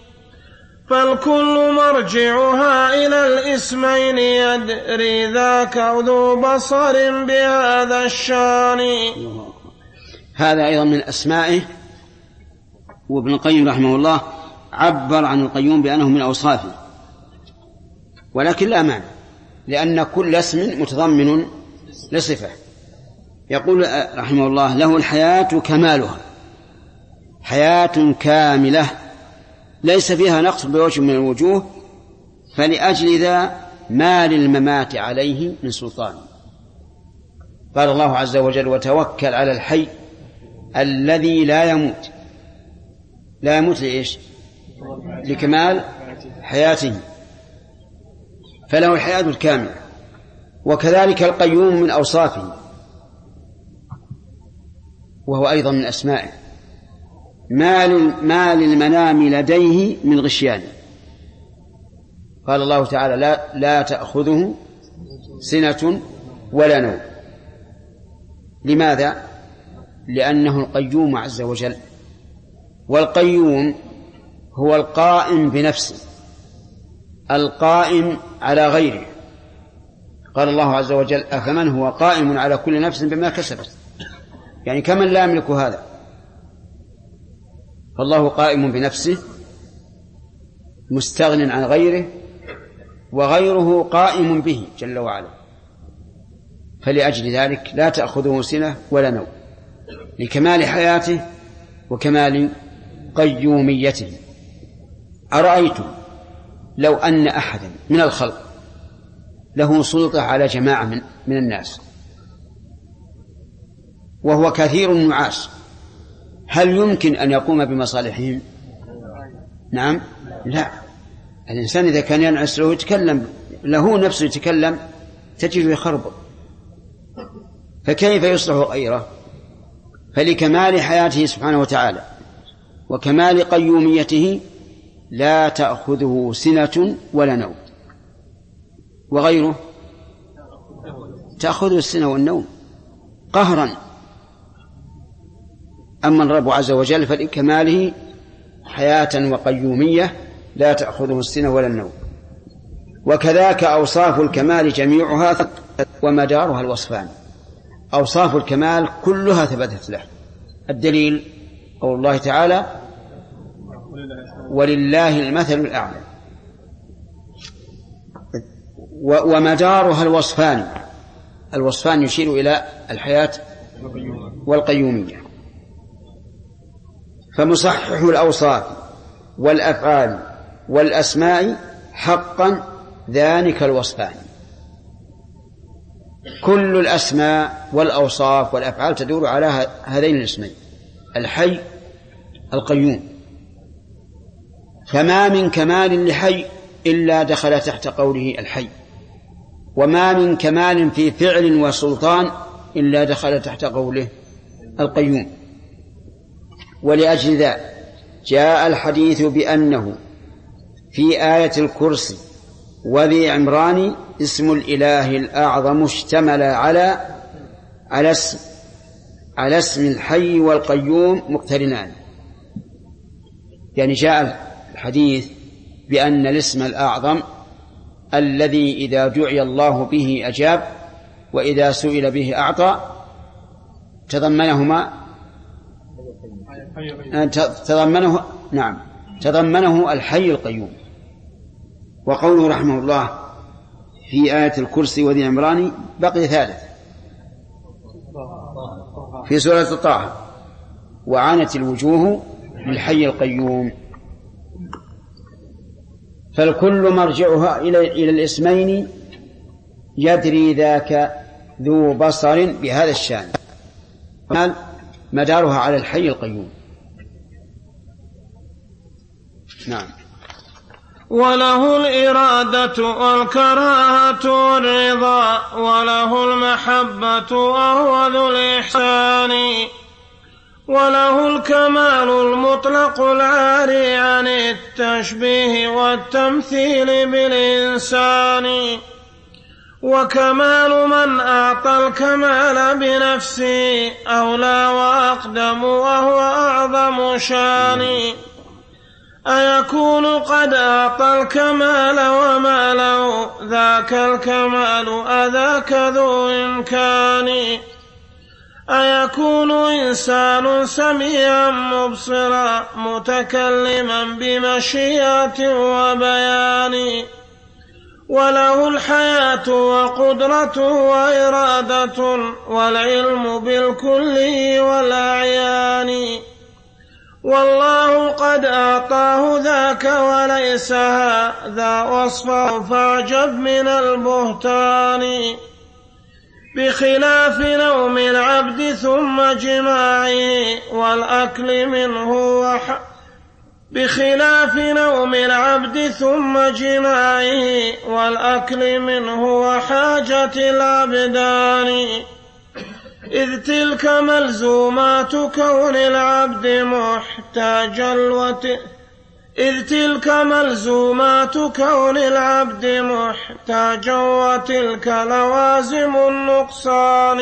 فالكل مرجعها إلى الاسمين يدري ذاك ذو بصر بهذا الشان. هذا أيضا من أسمائه. وابن القيم رحمه الله عبر عن القيوم بأنه من أوصافه، ولكن لا معنى، لأن كل اسم متضمن لصفة. يقول رحمه الله له الحياة كمالها، حياة كاملة ليس فيها نقص بوجه من الوجوه، فلأجل ذا ما للممات عليه من سلطان. قال الله عز وجل وتوكل على الحي الذي لا يموت. لا يموت لإيش؟ لكمال حياته، فله الحياة الكاملة. وكذلك القيوم من أوصافه، وهو أيضا من أسمائه. ما للمنام لديه من غشيان. قال الله تعالى لا تأخذه سنة ولا نوم. لماذا؟ لأنه القيوم عز وجل، والقيوم هو القائم بنفسه القائم على غيره. قال الله عز وجل أفمن هو قائم على كل نفس بما كسبت، يعني كمن لا يملك هذا. فالله قائم بنفسه مستغن عن غيره، وغيره قائم به جل وعلا، فلأجل ذلك لا تأخذه سنة ولا نوم، لكمال حياته وكمال قيوميته. أرأيتم لو أن أحدا من الخلق له سلطة على جماعة من الناس وهو كثير النعاس، هل يمكن أن يقوم بمصالحهم؟ نعم، لا. الإنسان إذا كان ينعس له يتكلم، له نفسه يتكلم تجده يخربط، فكيف يصلح غيره؟ فلكمال حياته سبحانه وتعالى وكمال قيوميته لا تأخذه سنة ولا نوم، وغيره تأخذه السنة والنوم قهرا. أما الرب عز وجل فلكماله حياة وقيومية لا تأخذه السنة ولا النوم. وكذاك أوصاف الكمال جميعها ومدارها الوصفان. أوصاف الكمال كلها ثبتت له. الدليل قول الله تعالى ولله المثل الأعلى. ومدارها الوصفان. الوصفان يشير إلى الحياة والقيومية. فمصحح الأوصاف والأفعال والأسماء حقا ذلك الوصفان. كل الأسماء والأوصاف والأفعال تدور على هذين الاسمين، الحي القيوم. فما من كمال لحي إلا دخل تحت قوله الحي، وما من كمال في فعل وسلطان إلا دخل تحت قوله القيوم. ولأجل ذا جاء الحديث بأنه في آية الكرسي وذي عمران اسم الإله الأعظم اشتمل على اسم الحي والقيوم مقترنان. يعني جاء الحديث بأن الاسم الأعظم الذي إذا دعي الله به أجاب وإذا سئل به أعطى تضمنه الحي القيوم. وقوله رحمه الله في آية الكرسي وذي عمران بقي ثالث، في سورة طه: وعنت الوجوه للحي القيوم. فالكل مرجعها إلى الاسمين يدري ذاك ذو بصر بهذا الشان، مدارها على الحي القيوم. نعم. وله الإرادة والكراهة والرضا، وله المحبة وهو ذو الإحسان، وله الكمال المطلق العاري عن التشبيه والتمثيل بالإنسان، وكمال من أعطى الكمال بنفسه أولى وأقدم وهو أعظم شان. أيكون قد أعطى الكمال وما له ذاك الكمال أذاك ذو إمكان. أيكون إنسان سميعا مبصرا متكلما بمشيئة وبيان، وله الحياة وقدرة وإرادة والعلم بالكل والأعيان. والله قد أعطاه ذاك وليس هذا وصفه فاعجب من البهتان. بخلاف نوم العبد ثم جماعه والأكل منه بخلاف نوم العبد ثم جماعه والأكل منه وحاجة الأبدان. إذ تلك ملزومات كون العبد محتاجا وتلك لوازم النقصان.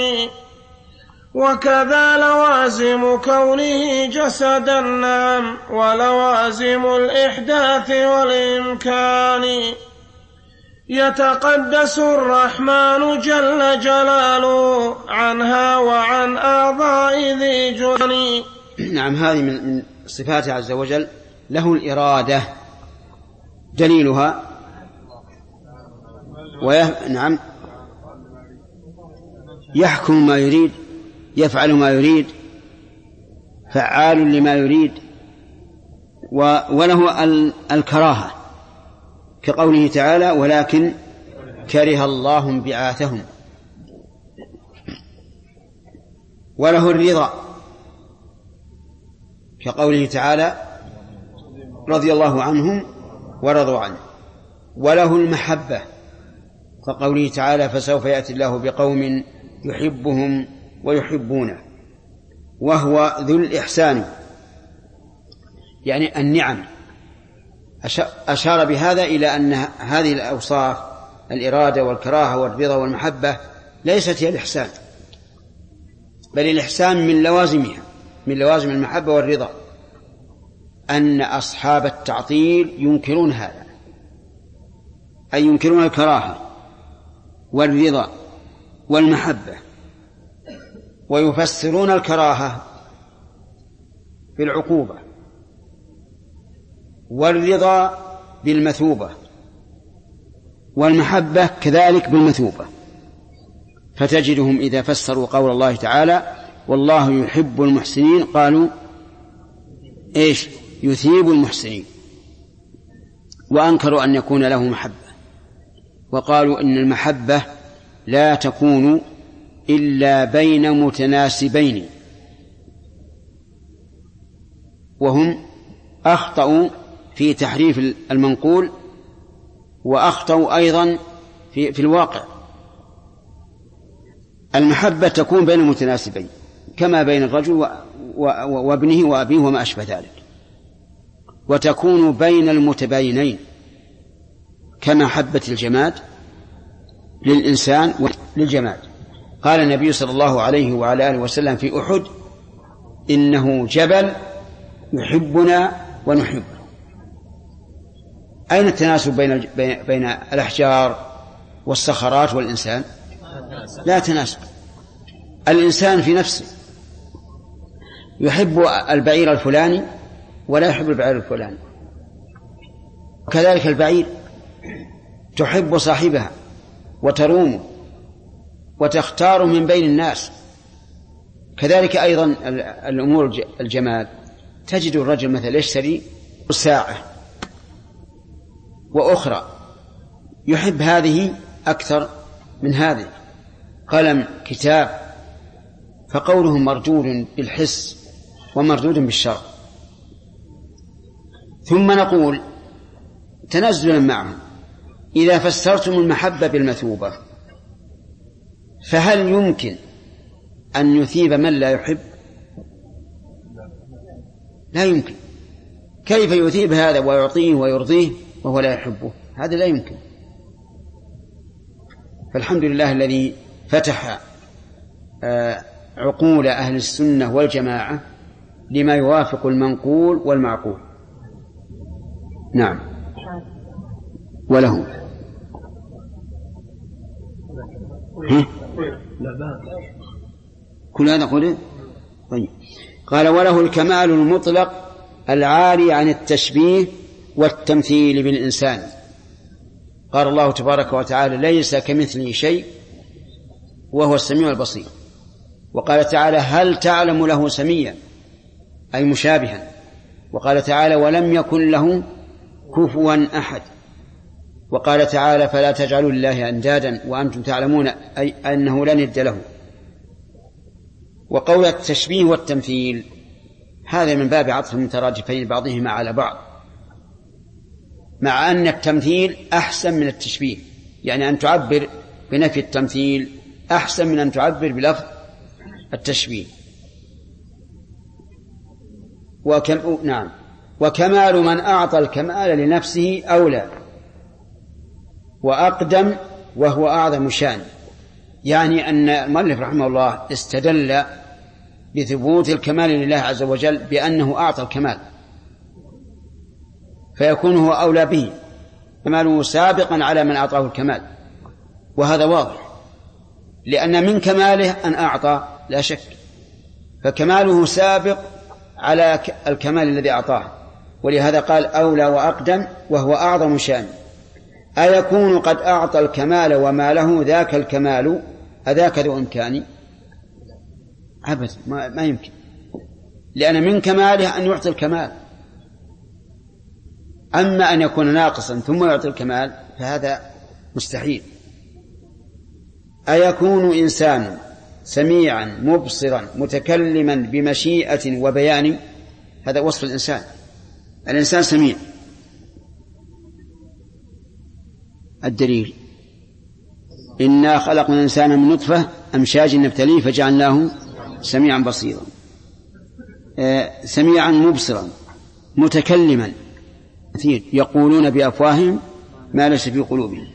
وكذا لوازم كونه جسدا نعم، ولوازم الإحداث والإمكان. يتقدس الرحمن جل جلاله عنها وعن أعضاء ذي جنان. نعم، هذه من صفاته عز وجل. له الإرادة دليلها نعم، يحكم ما يريد، يفعل ما يريد، فعال لما يريد. وله الكراهة كقوله تعالى: ولكن كره الله انبعاثهم. وله الرضا كقوله تعالى: رضي الله عنهم ورضوا عنه. وله المحبة كقوله تعالى: فسوف يأتي الله بقوم يحبهم ويحبونه. وهو ذو الإحسان، يعني النعم. أشار بهذا إلى أن هذه الأوصاف الإرادة والكراهة والرضا والمحبة ليست هي الإحسان، بل الإحسان من لوازمها، من لوازم المحبة والرضا، أن أصحاب التعطيل ينكرون هذا، أي ينكرون الكراهة والرضا والمحبة، ويفسرون الكراهة بالعقوبة والرضا بالمثوبة والمحبة كذلك بالمثوبة. فتجدهم إذا فسروا قول الله تعالى: والله يحب المحسنين، قالوا إيش؟ يثيب المحسنين، وأنكروا أن يكون له محبة، وقالوا إن المحبة لا تكون إلا بين متناسبين، وهم أخطأوا في تحريف المنقول، وأخطأوا أيضا في الواقع. المحبة تكون بين المتناسبين كما بين الرجل وابنه وأبيه وما أشبه ذلك، وتكون بين المتباينين كمحبة الجماد للإنسان وللجماد. قال النبي صلى الله عليه وعلى آله وسلم في أحد: إنه جبل يحبنا ونحبه. أين التناسب بين الأحجار والصخرات والإنسان؟ لا تناسب. الإنسان في نفسه يحب البعير الفلاني ولا يحب البعير الفلاني، وكذلك البعير تحب صاحبها وترومه وتختار من بين الناس كذلك أيضا الأمور الجمال، تجد الرجل مثلا يشتري ساعة وأخرى يحب هذه أكثر من هذه، قلم، كتاب، فقوله مردود بالحس ومردود بالشرع. ثم نقول تنزلا معهم إذا فسرتم المحبة بالمثوبة فهل يمكن أن يثيب من لا يحب؟ لا يمكن. كيف يثيب هذا ويعطيه ويرضيه وهو لا يحبه؟ هذا لا يمكن. فالحمد لله الذي فتح عقول أهل السنة والجماعة لما يوافق المنقول والمعقول. نعم. وله كل هذا قوله. طيب. قال وله الكمال المطلق العاري عن التشبيه والتمثيل بالإنسان. قال الله تبارك وتعالى ليس كمثله شيء وهو السميع البصير. وقال تعالى هل تعلم له سميا أي مشابها. وقال تعالى ولم يكن له كفوا أحد. وقال تعالى فلا تجعلوا لله أندادا وأنتم تعلمون أي أنه لا ند له. وقول التشبيه والتمثيل هذا من باب عطف المترادفين بعضهما على بعض، مع أن التمثيل أحسن من التشبيه، يعني أن تعبر بنفي التمثيل أحسن من أن تعبر بلفظ التشبيه. نعم. وكمال من أعطى الكمال لنفسه أولى وأقدم وهو أعظم شان. يعني أن المؤلف رحمه الله استدل بثبوت الكمال لله عز وجل بأنه أعطى الكمال، فيكون هو أولى به، كماله سابقا على من أعطاه الكمال، وهذا واضح لأن من كماله أن أعطى لا شك، فكماله سابق على الكمال الذي أعطاه، ولهذا قال أولى وأقدم وهو أعظم شان. أيكون قد أعطى الكمال وما له ذاك الكمال أذاك ذو إمكاني؟ أبدا ما يمكن، لأن من كماله أن يعطي الكمال. أما أن يكون ناقصا ثم يعطي الكمال فهذا مستحيل. أيكون إنسان سميعا مبصرا متكلما بمشيئة وبيان؟ هذا وصف الإنسان. الإنسان سميع. الدليل إنا خلقنا الإنسان من نطفة أمشاج نبتليه فجعلناه سميعا بصيرا. سميعا مبصرا متكلما كثير يقولون بأفواههم ما ليس في قلوبهم.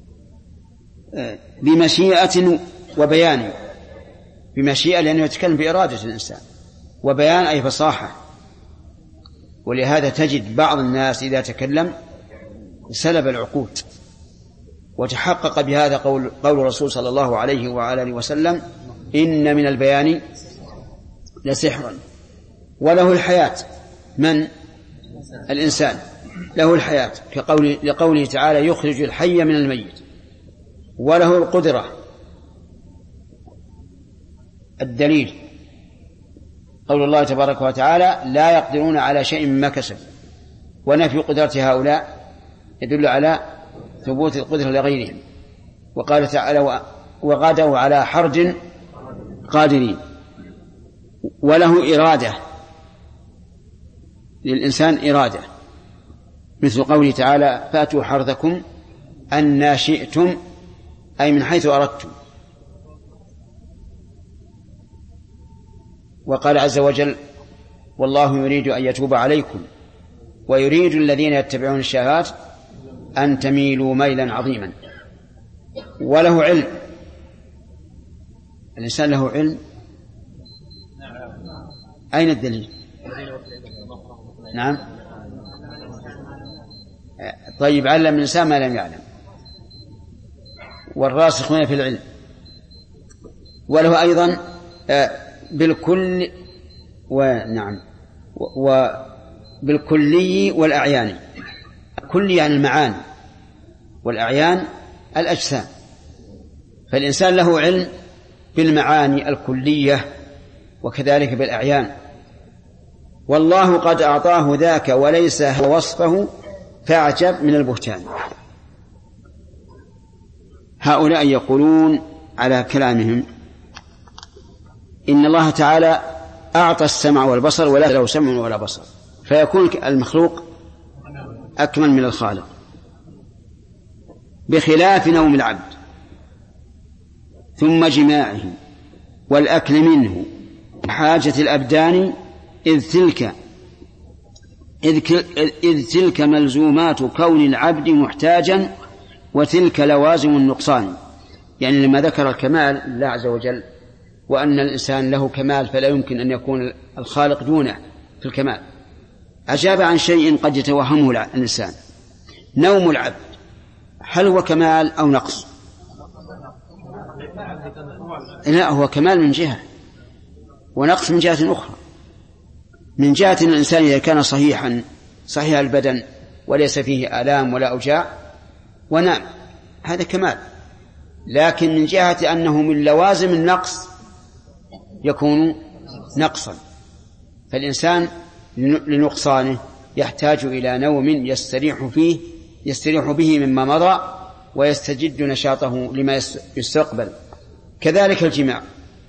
بمشيئة وبيان. بمشيئة لأنه يتكلم بإرادة الإنسان، وبيان أي فصاحة. ولهذا تجد بعض الناس إذا تكلم سلب العقول. وتحقق بهذا قول الرسول صلى الله عليه وآله وسلم إن من البيان لسحرا. وله الحياة. من؟ الإنسان له الحياة لقوله تعالى يخرج الحي من الميت. وله القدرة. الدليل قول الله تبارك وتعالى لا يقدرون على شيء مما كسبوا. ونفي قدرة هؤلاء يدل على ثبوت القدرة لغيرهم. وقال تعالى وغدوا على حرد قادرين. وله إرادة. للإنسان إرادة مثل قوله تعالى فاتوا حرثكم أن شئتم أي من حيث أردتم. وقال عز وجل والله يريد أن يتوب عليكم ويريد الذين يتبعون الشهوات أن تميلوا ميلا عظيما. وله علم. الإنسان له علم. أين الدليل؟ نعم. طيب علم الإنسان ما لم يعلم. والراسخون في العلم. وله أيضا بالكل ونعم وبالكلي والأعيان. الكلي يعني المعاني والأعيان الأجسام. فالإنسان له علم بالمعاني الكلية وكذلك بالأعيان. والله قد أعطاه ذاك وليس وصفه فاعجب من البهتان. هؤلاء يقولون على كلامهم إن الله تعالى أعطى السمع والبصر ولا له سمع ولا بصر، فيكون المخلوق أكمل من الخالق، بخلاف نوم العبد ثم جماعه والأكل منه حاجة الأبدان، إذ تلك ملزومات كون العبد محتاجا وتلك لوازم النقصان. يعني لما ذكر الكمال الله عز وجل وأن الإنسان له كمال فلا يمكن أن يكون الخالق دونه في الكمال، أجاب عن شيء قد يتوهمه الإنسان. نوم العبد هل هو كمال أو نقص؟ لا، هو كمال من جهة ونقص من جهة أخرى. من جهة الإنسان إذا كان صحيحا صحيح البدن وليس فيه آلام ولا أوجاع ونام، هذا كمال. لكن من جهة أنه من لوازم النقص يكون نقصا، فالإنسان لنقصانه يحتاج إلى نوم يستريح به مما مضى ويستجد نشاطه لما يستقبل. كذلك الجماع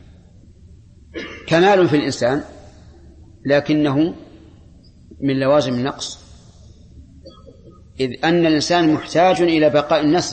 كمال في الإنسان لكنه من لوازم النقص، إذ أن الإنسان محتاج إلى بقاء النسل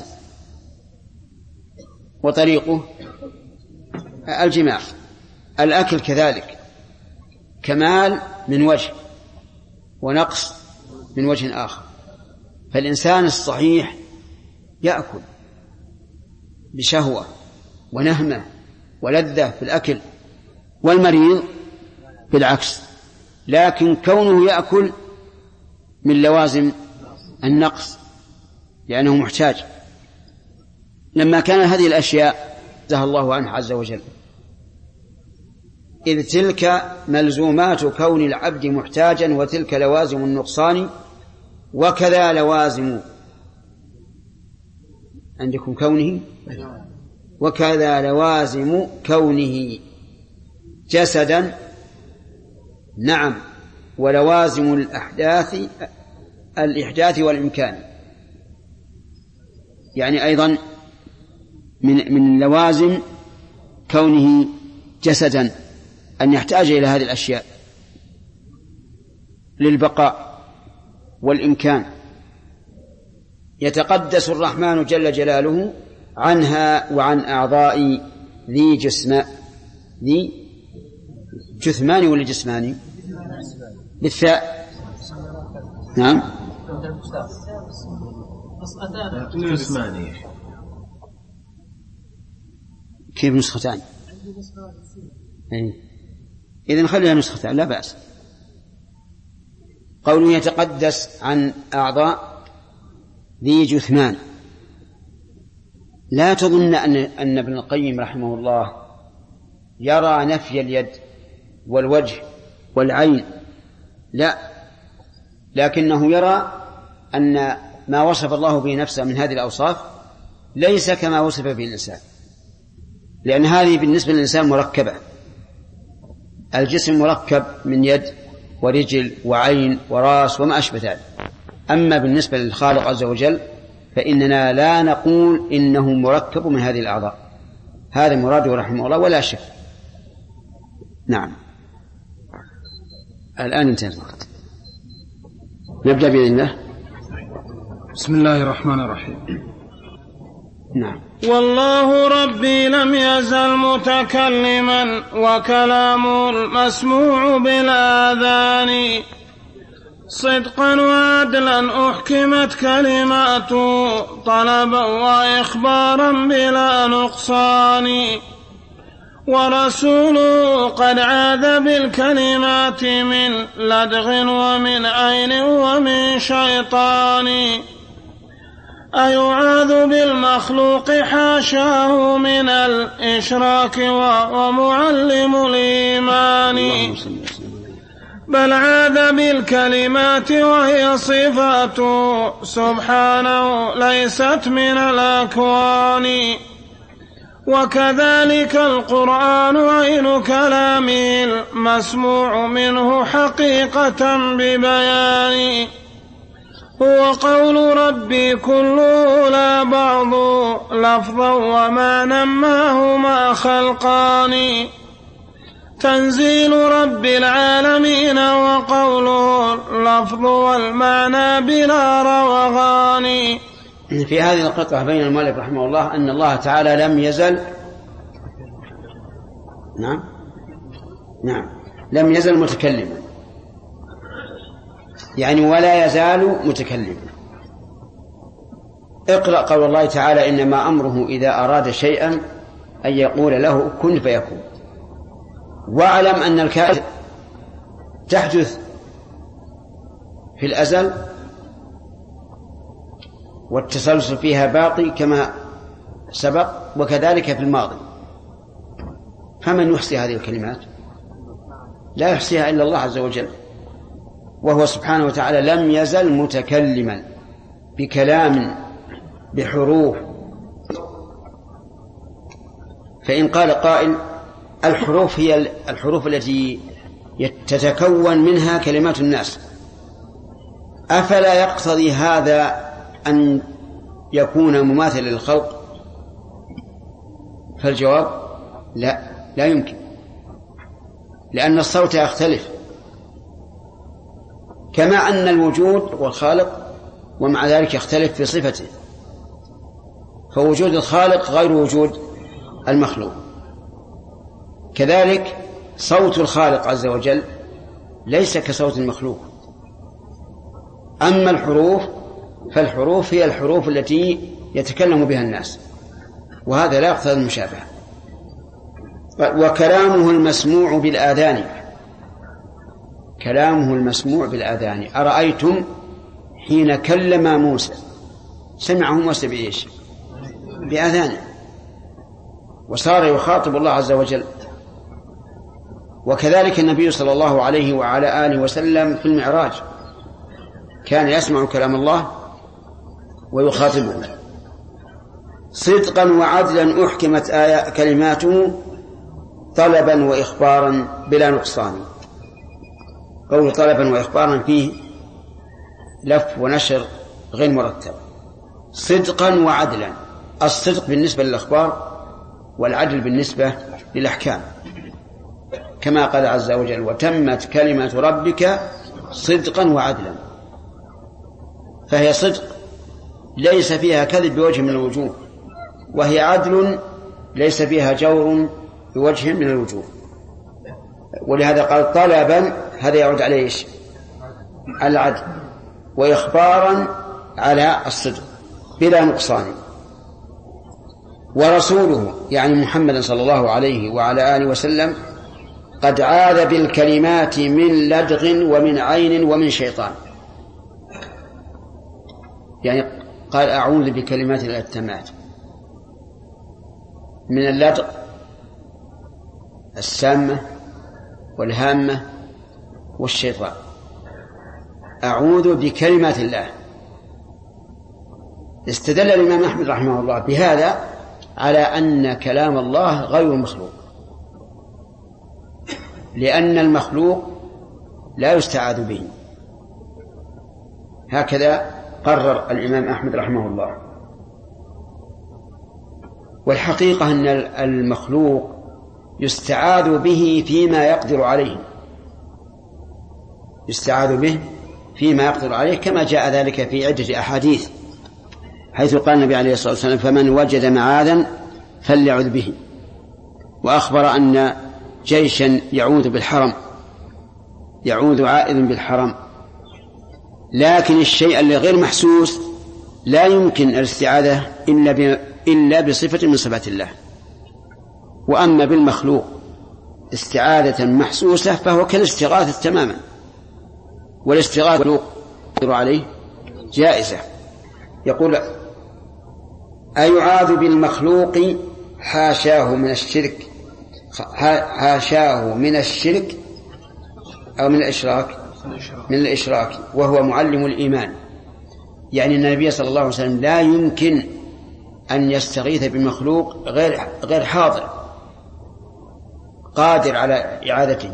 وطريقه الجماع. الأكل كذلك كمال من وجه ونقص من وجه آخر، فالإنسان الصحيح يأكل بشهوة ونهمة ولذة في الأكل، والمريض بالعكس، لكن كونه يأكل من لوازم النقص لأنه محتاج. لما كان هذه الأشياء نزه الله عنه عز وجل، إذ تلك ملزومات كون العبد محتاجا وتلك لوازم النقصان وكذا لوازم عندكم كونه وكذا لوازم كونه جسدا. نعم، ولوازم الإحداث والإمكان، يعني أيضا من لوازم كونه جسدا أن يحتاج إلى هذه الأشياء للبقاء والإمكان. يتقدس الرحمن جل جلاله عنها وعن أعضاء ذي جثمان ولا جسماني بالثاء؟ نعم جسماني. كيف نسختان؟ إذن خليها نسختان لا بأس. قوله يتقدس عن أعضاء ذي جثمان، لا تظن أن ابن القيم رحمه الله يرى نفي اليد والوجه والعين، لا، لكنه يرى أن ما وصف الله به نفسه من هذه الأوصاف ليس كما وصف به الإنسان، لأن هذه بالنسبة للإنسان مركبة. الجسم مركب من يد ورجل وعين وراس وما أشبه ذلك. أما بالنسبة للخالق عز وجل فإننا لا نقول إنه مركب من هذه الأعضاء، هذا مراده رحمه الله ولا شك. نعم، الآن انتهى الوقت، نبدأ بإذن الله. بسم الله الرحمن الرحيم. نعم. والله ربي لم يزل متكلما وكلامه المسموع بالآذان، صدقا وعدلا أحكمت كلماته طلبا وإخبارا بلا نقصان، ورسوله قد عاذ بالكلمات من لدغ ومن عين ومن شيطان، أيعاذ بالمخلوق حاشاه من الإشراك ومعلم الإيمان، بل عاذ بالكلمات وهي صفاته سبحانه ليست من الأكوان، وكذلك القرآن عين كلامه المسموع منه حقيقة ببيان هو قول ربي كله لا بعض لفظا ومعنى ما هما خلقان تنزيل رب العالمين وقوله اللفظ والمعنى بلا روغان. في هذه القطعة بين المؤلف رحمه الله أن الله تعالى لم يزل لم يزل متكلما، يعني ولا يزال متكلما. اقرأ قول الله تعالى إنما أمره إذا أراد شيئا أن يقول له كن فيكون. واعلم أن الكائنات تحدث في الأزل والتسلسل فيها باقي كما سبق، وكذلك في الماضي. فمن يحصي هذه الكلمات؟ لا يحصيها إلا الله عز وجل، وهو سبحانه وتعالى لم يزل متكلما بكلام بحروف. فإن قال قائل الحروف هي الحروف التي تتكون منها كلمات الناس، أفلا يقتضي هذا أن يكون مماثلا للخلق؟ فالجواب لا يمكن، لأن الصوت يختلف كما أن الوجود والخالق ومع ذلك يختلف في صفته، فوجود الخالق غير وجود المخلوق. كذلك صوت الخالق عز وجل ليس كصوت المخلوق. أما الحروف فالحروف هي الحروف التي يتكلم بها الناس، وهذا لا يقتضي المشابهة. وكلامه المسموع بالآذان، كلامه المسموع بالآذان. أرأيتم حين كلم موسى سمعه موسى بإيش؟ بآذانه، وصار يخاطب الله عز وجل. وكذلك النبي صلى الله عليه وعلى آله وسلم في المعراج كان يسمع كلام الله ويخاطبه. صدقا وعدلا أحكمت كلماته طلبا وإخبارا بلا نقصان. قول طلبا وإخبارا فيه لف ونشر غير مرتب. صدقا وعدلا، الصدق بالنسبة للأخبار والعدل بالنسبة للأحكام، كما قال عز وجل وتمت كلمة ربك صدقا وعدلا. فهي صدق ليس فيها كذب بوجه من الوجوه، وهي عدل ليس فيها جور بوجه من الوجوه. ولهذا قال طلبا، هذا يعود عليه ايش؟ العدل، وإخبارا على الصدق بلا نقصان. ورسوله يعني محمد صلى الله عليه وعلى آله وسلم قد عاذ بالكلمات من لدغ ومن عين ومن شيطان، يعني قال أعوذ بكلمات التامات من اللدغ السامة والهامة والشيطان. أعوذ بكلمات الله. استدل الإمام أحمد رحمه الله بهذا على أن كلام الله غير مخلوق، لأن المخلوق لا يستعاذ به. هكذا قرر الإمام أحمد رحمه الله. والحقيقة أن المخلوق يستعاذ به فيما يقدر عليه، يستعاذ به فيما يقدر عليه، كما جاء ذلك في عدة أحاديث، حيث قال النبي عليه الصلاة والسلام فمن وجد معاذا فليعذ به. وأخبر أن جيشا يعوذ بالحرم، يعوذ عائذ بالحرم. لكن الشيء اللي غير محسوس لا يمكن الاستعاذة إلا بصفة من صفات الله. وأما بالمخلوق استعاذة محسوسة فهو كالاستغاثة تماما، والاستغاثة عليه جائزة. يقول أيعاذ بالمخلوق حاشاه من الشرك، حاشاه من الشرك أو من الإشراك، من الإشراك، وهو معلم الإيمان. يعني النبي صلى الله عليه وسلم لا يمكن أن يستغيث بمخلوق غير حاضر قادر على إعادته،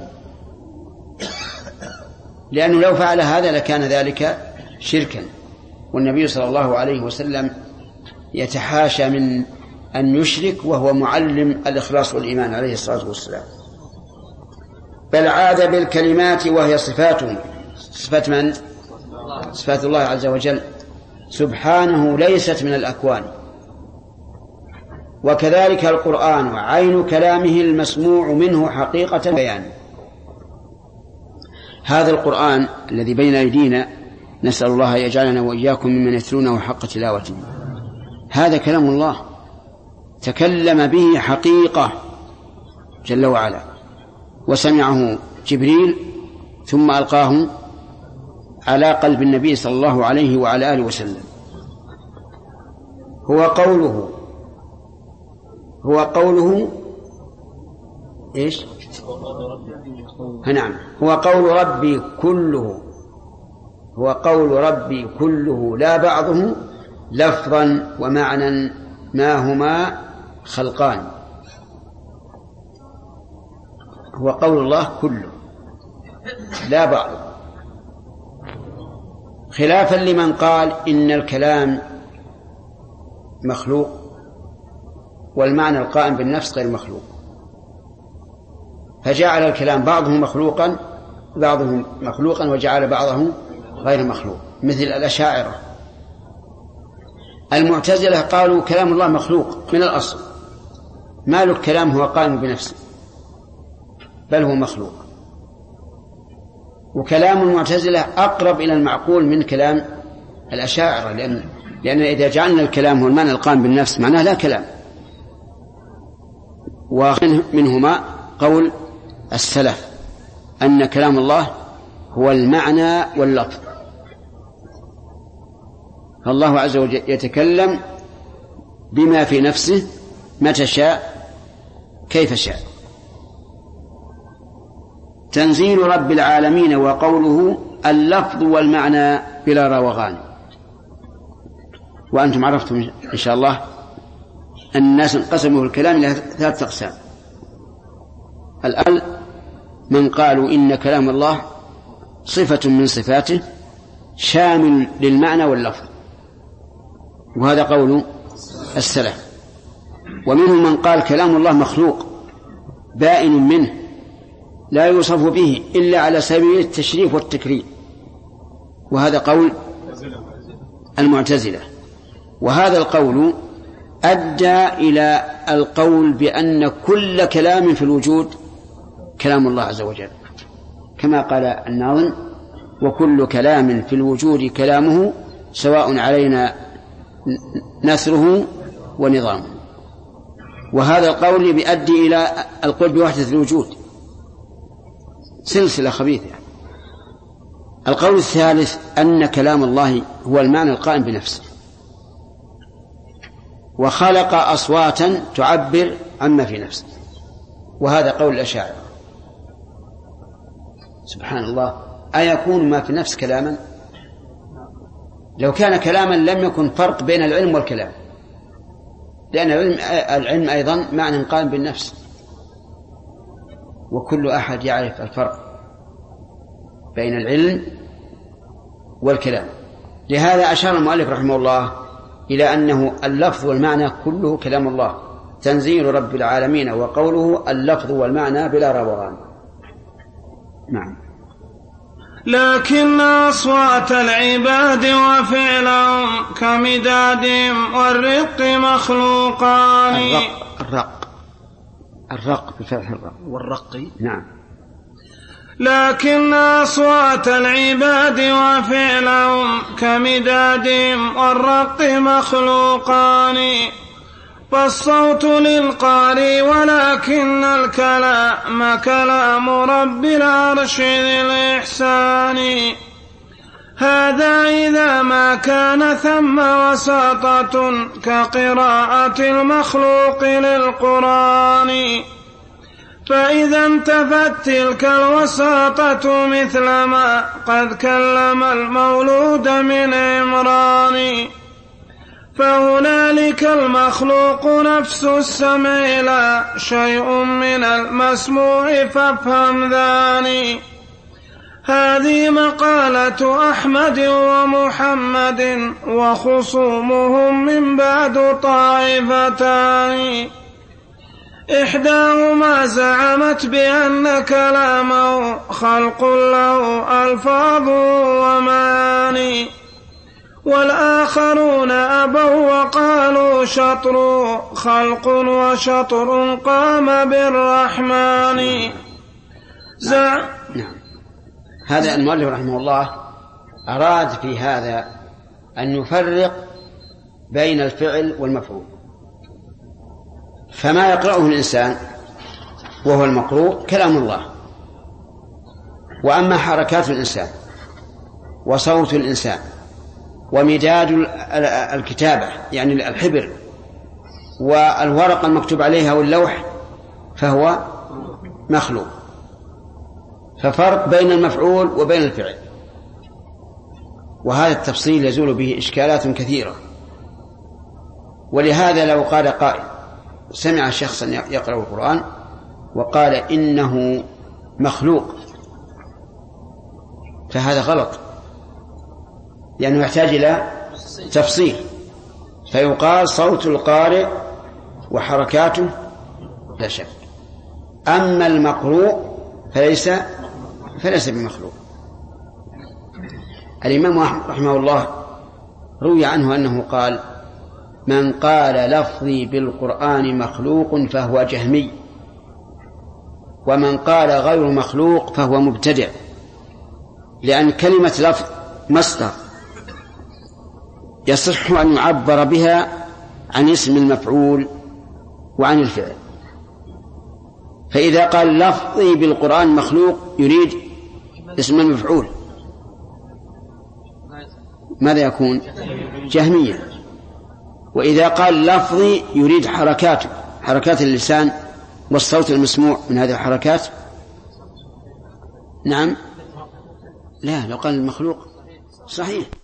لأنه لو فعل هذا لكان ذلك شركا، والنبي صلى الله عليه وسلم يتحاشى من أن يشرك وهو معلم الإخلاص والإيمان عليه الصلاة والسلام. بل عاد بالكلمات وهي صفاته. صفات من؟ صفات الله عز وجل سبحانه، ليست من الأكوان. وكذلك القرآن عين كلامه المسموع منه حقيقة بيان. هذا القرآن الذي بين أيدينا نسأل الله يجعلنا وإياكم ممن يتلونه حق تلاوته. هذا كلام الله تكلم به حقيقة جل وعلا، وسمعه جبريل ثم ألقاه على قلب النبي صلى الله عليه وعلى آله وسلم. هو قوله إيش؟ نعم، هو قول ربي كله، هو قول ربي كله لا بعضه لفظا ومعنى ما هما خلقان. هو قول الله كله لا بعض، خلافا لمن قال إن الكلام مخلوق والمعنى القائم بالنفس غير مخلوق، فجعل الكلام بعضه مخلوقا وجعل بعضه غير مخلوق، مثل الأشاعرة. المعتزلة قالوا كلام الله مخلوق من الأصل، ما له الكلام هو قائم بنفسه بل هو مخلوق. وكلام المعتزلة أقرب إلى المعقول من كلام الأشاعرة، لأن إذا جعلنا الكلام هو المعنى القائم بالنفس معناه لا كلام. ومنهما قول السلف أن كلام الله هو المعنى واللفظ، فالله عز وجل يتكلم بما في نفسه متى شاء كيف شاء. تنزيل رب العالمين وقوله اللفظ والمعنى بلا روغان. وأنتم عرفتم إن شاء الله أن الناس انقسموا الكلام إلى 3 أقسام. الآن من قالوا إن كلام الله صفة من صفاته شامل للمعنى واللفظ، وهذا قول السلف. ومنهم من قال كلام الله مخلوق بائن منه لا يوصف به إلا على سبيل التشريف والتكريم، وهذا قول المعتزلة. وهذا القول أدى إلى القول بأن كل كلام في الوجود كلام الله عز وجل، كما قال الناظم وكل كلام في الوجود كلامه سواء علينا نثره ونظامه. وهذا القول يؤدي إلى القول بوحدة الوجود، سلسلة خبيثة. القول الثالث أن كلام الله هو المعنى القائم بنفسه، وخلق أصواتا تعبر عما في نفسه، وهذا قول الأشاعرة. سبحان الله، أيكون ما في نفس كلاما؟ لو كان كلاما لم يكن فرق بين العلم والكلام، لأن العلم أيضا معنى قائم بالنفس، وكل أحد يعرف الفرق بين العلم والكلام. لهذا أشار المؤلف رحمه الله إلى أنه اللفظ والمعنى كله كلام الله، تنزيل رب العالمين وقوله اللفظ والمعنى بلا روغان. نعم. لكن أصوات العباد وفعلهم كمداد والرق مخلوقان. الرق بفتح الراء والرق. نعم. لكن أصوات العباد وفعلهم كمداد والرق مخلوقان، فالصوت للقاري ولكن الكلام كلام رب العرش ذي الإحسان. هذا إذا ما كان ثم وساطة كقراءة المخلوق للقرآن، فإذا انتفت تلك الوساطة مثل ما قد كلم المولود من عمران، فهنالك المخلوق نفس السمع لا شيء من المسموع فافهم ذاني. هذه مقالة أحمد ومحمد وخصومهم من بعد طائفتان. إحداهما زعمت بأن كلامه خلق له ألفاظ ومعاني، والآخرون أبوا وقالوا شطر خلق وشطر قام بالرحمن. نعم. هذا المؤلف رحمه الله أراد في هذا أن يفرق بين الفعل والمفعول. فما يقرأه الإنسان وهو المقروء كلام الله، وأما حركات الإنسان وصوت الإنسان ومداد الكتابة يعني الحبر والورقة المكتوب عليها واللوح فهو مخلوق. ففرق بين المفعول وبين الفعل، وهذا التفصيل يزول به إشكالات كثيرة. ولهذا لو قال قائل سمع شخصا يقرأ القرآن وقال إنه مخلوق فهذا غلط، لأنه يحتاج إلى تفصيل. فيقال صوت القارئ وحركاته لا شك، أما المقروء فليس بمخلوق. الإمام رحمه الله روي عنه أنه قال: من قال لفظي بالقرآن مخلوق فهو جهمي، ومن قال غير مخلوق فهو مبتدع، لأن كلمة لفظ مصدر يصح أن يعبر بها عن اسم المفعول وعن الفعل. فإذا قال لفظي بالقرآن مخلوق يريد اسم المفعول، ماذا يكون؟ جهمية. وإذا قال لفظي يريد حركاته، حركات اللسان والصوت المسموع من هذه الحركات، نعم لا، لو قال المخلوق صحيح.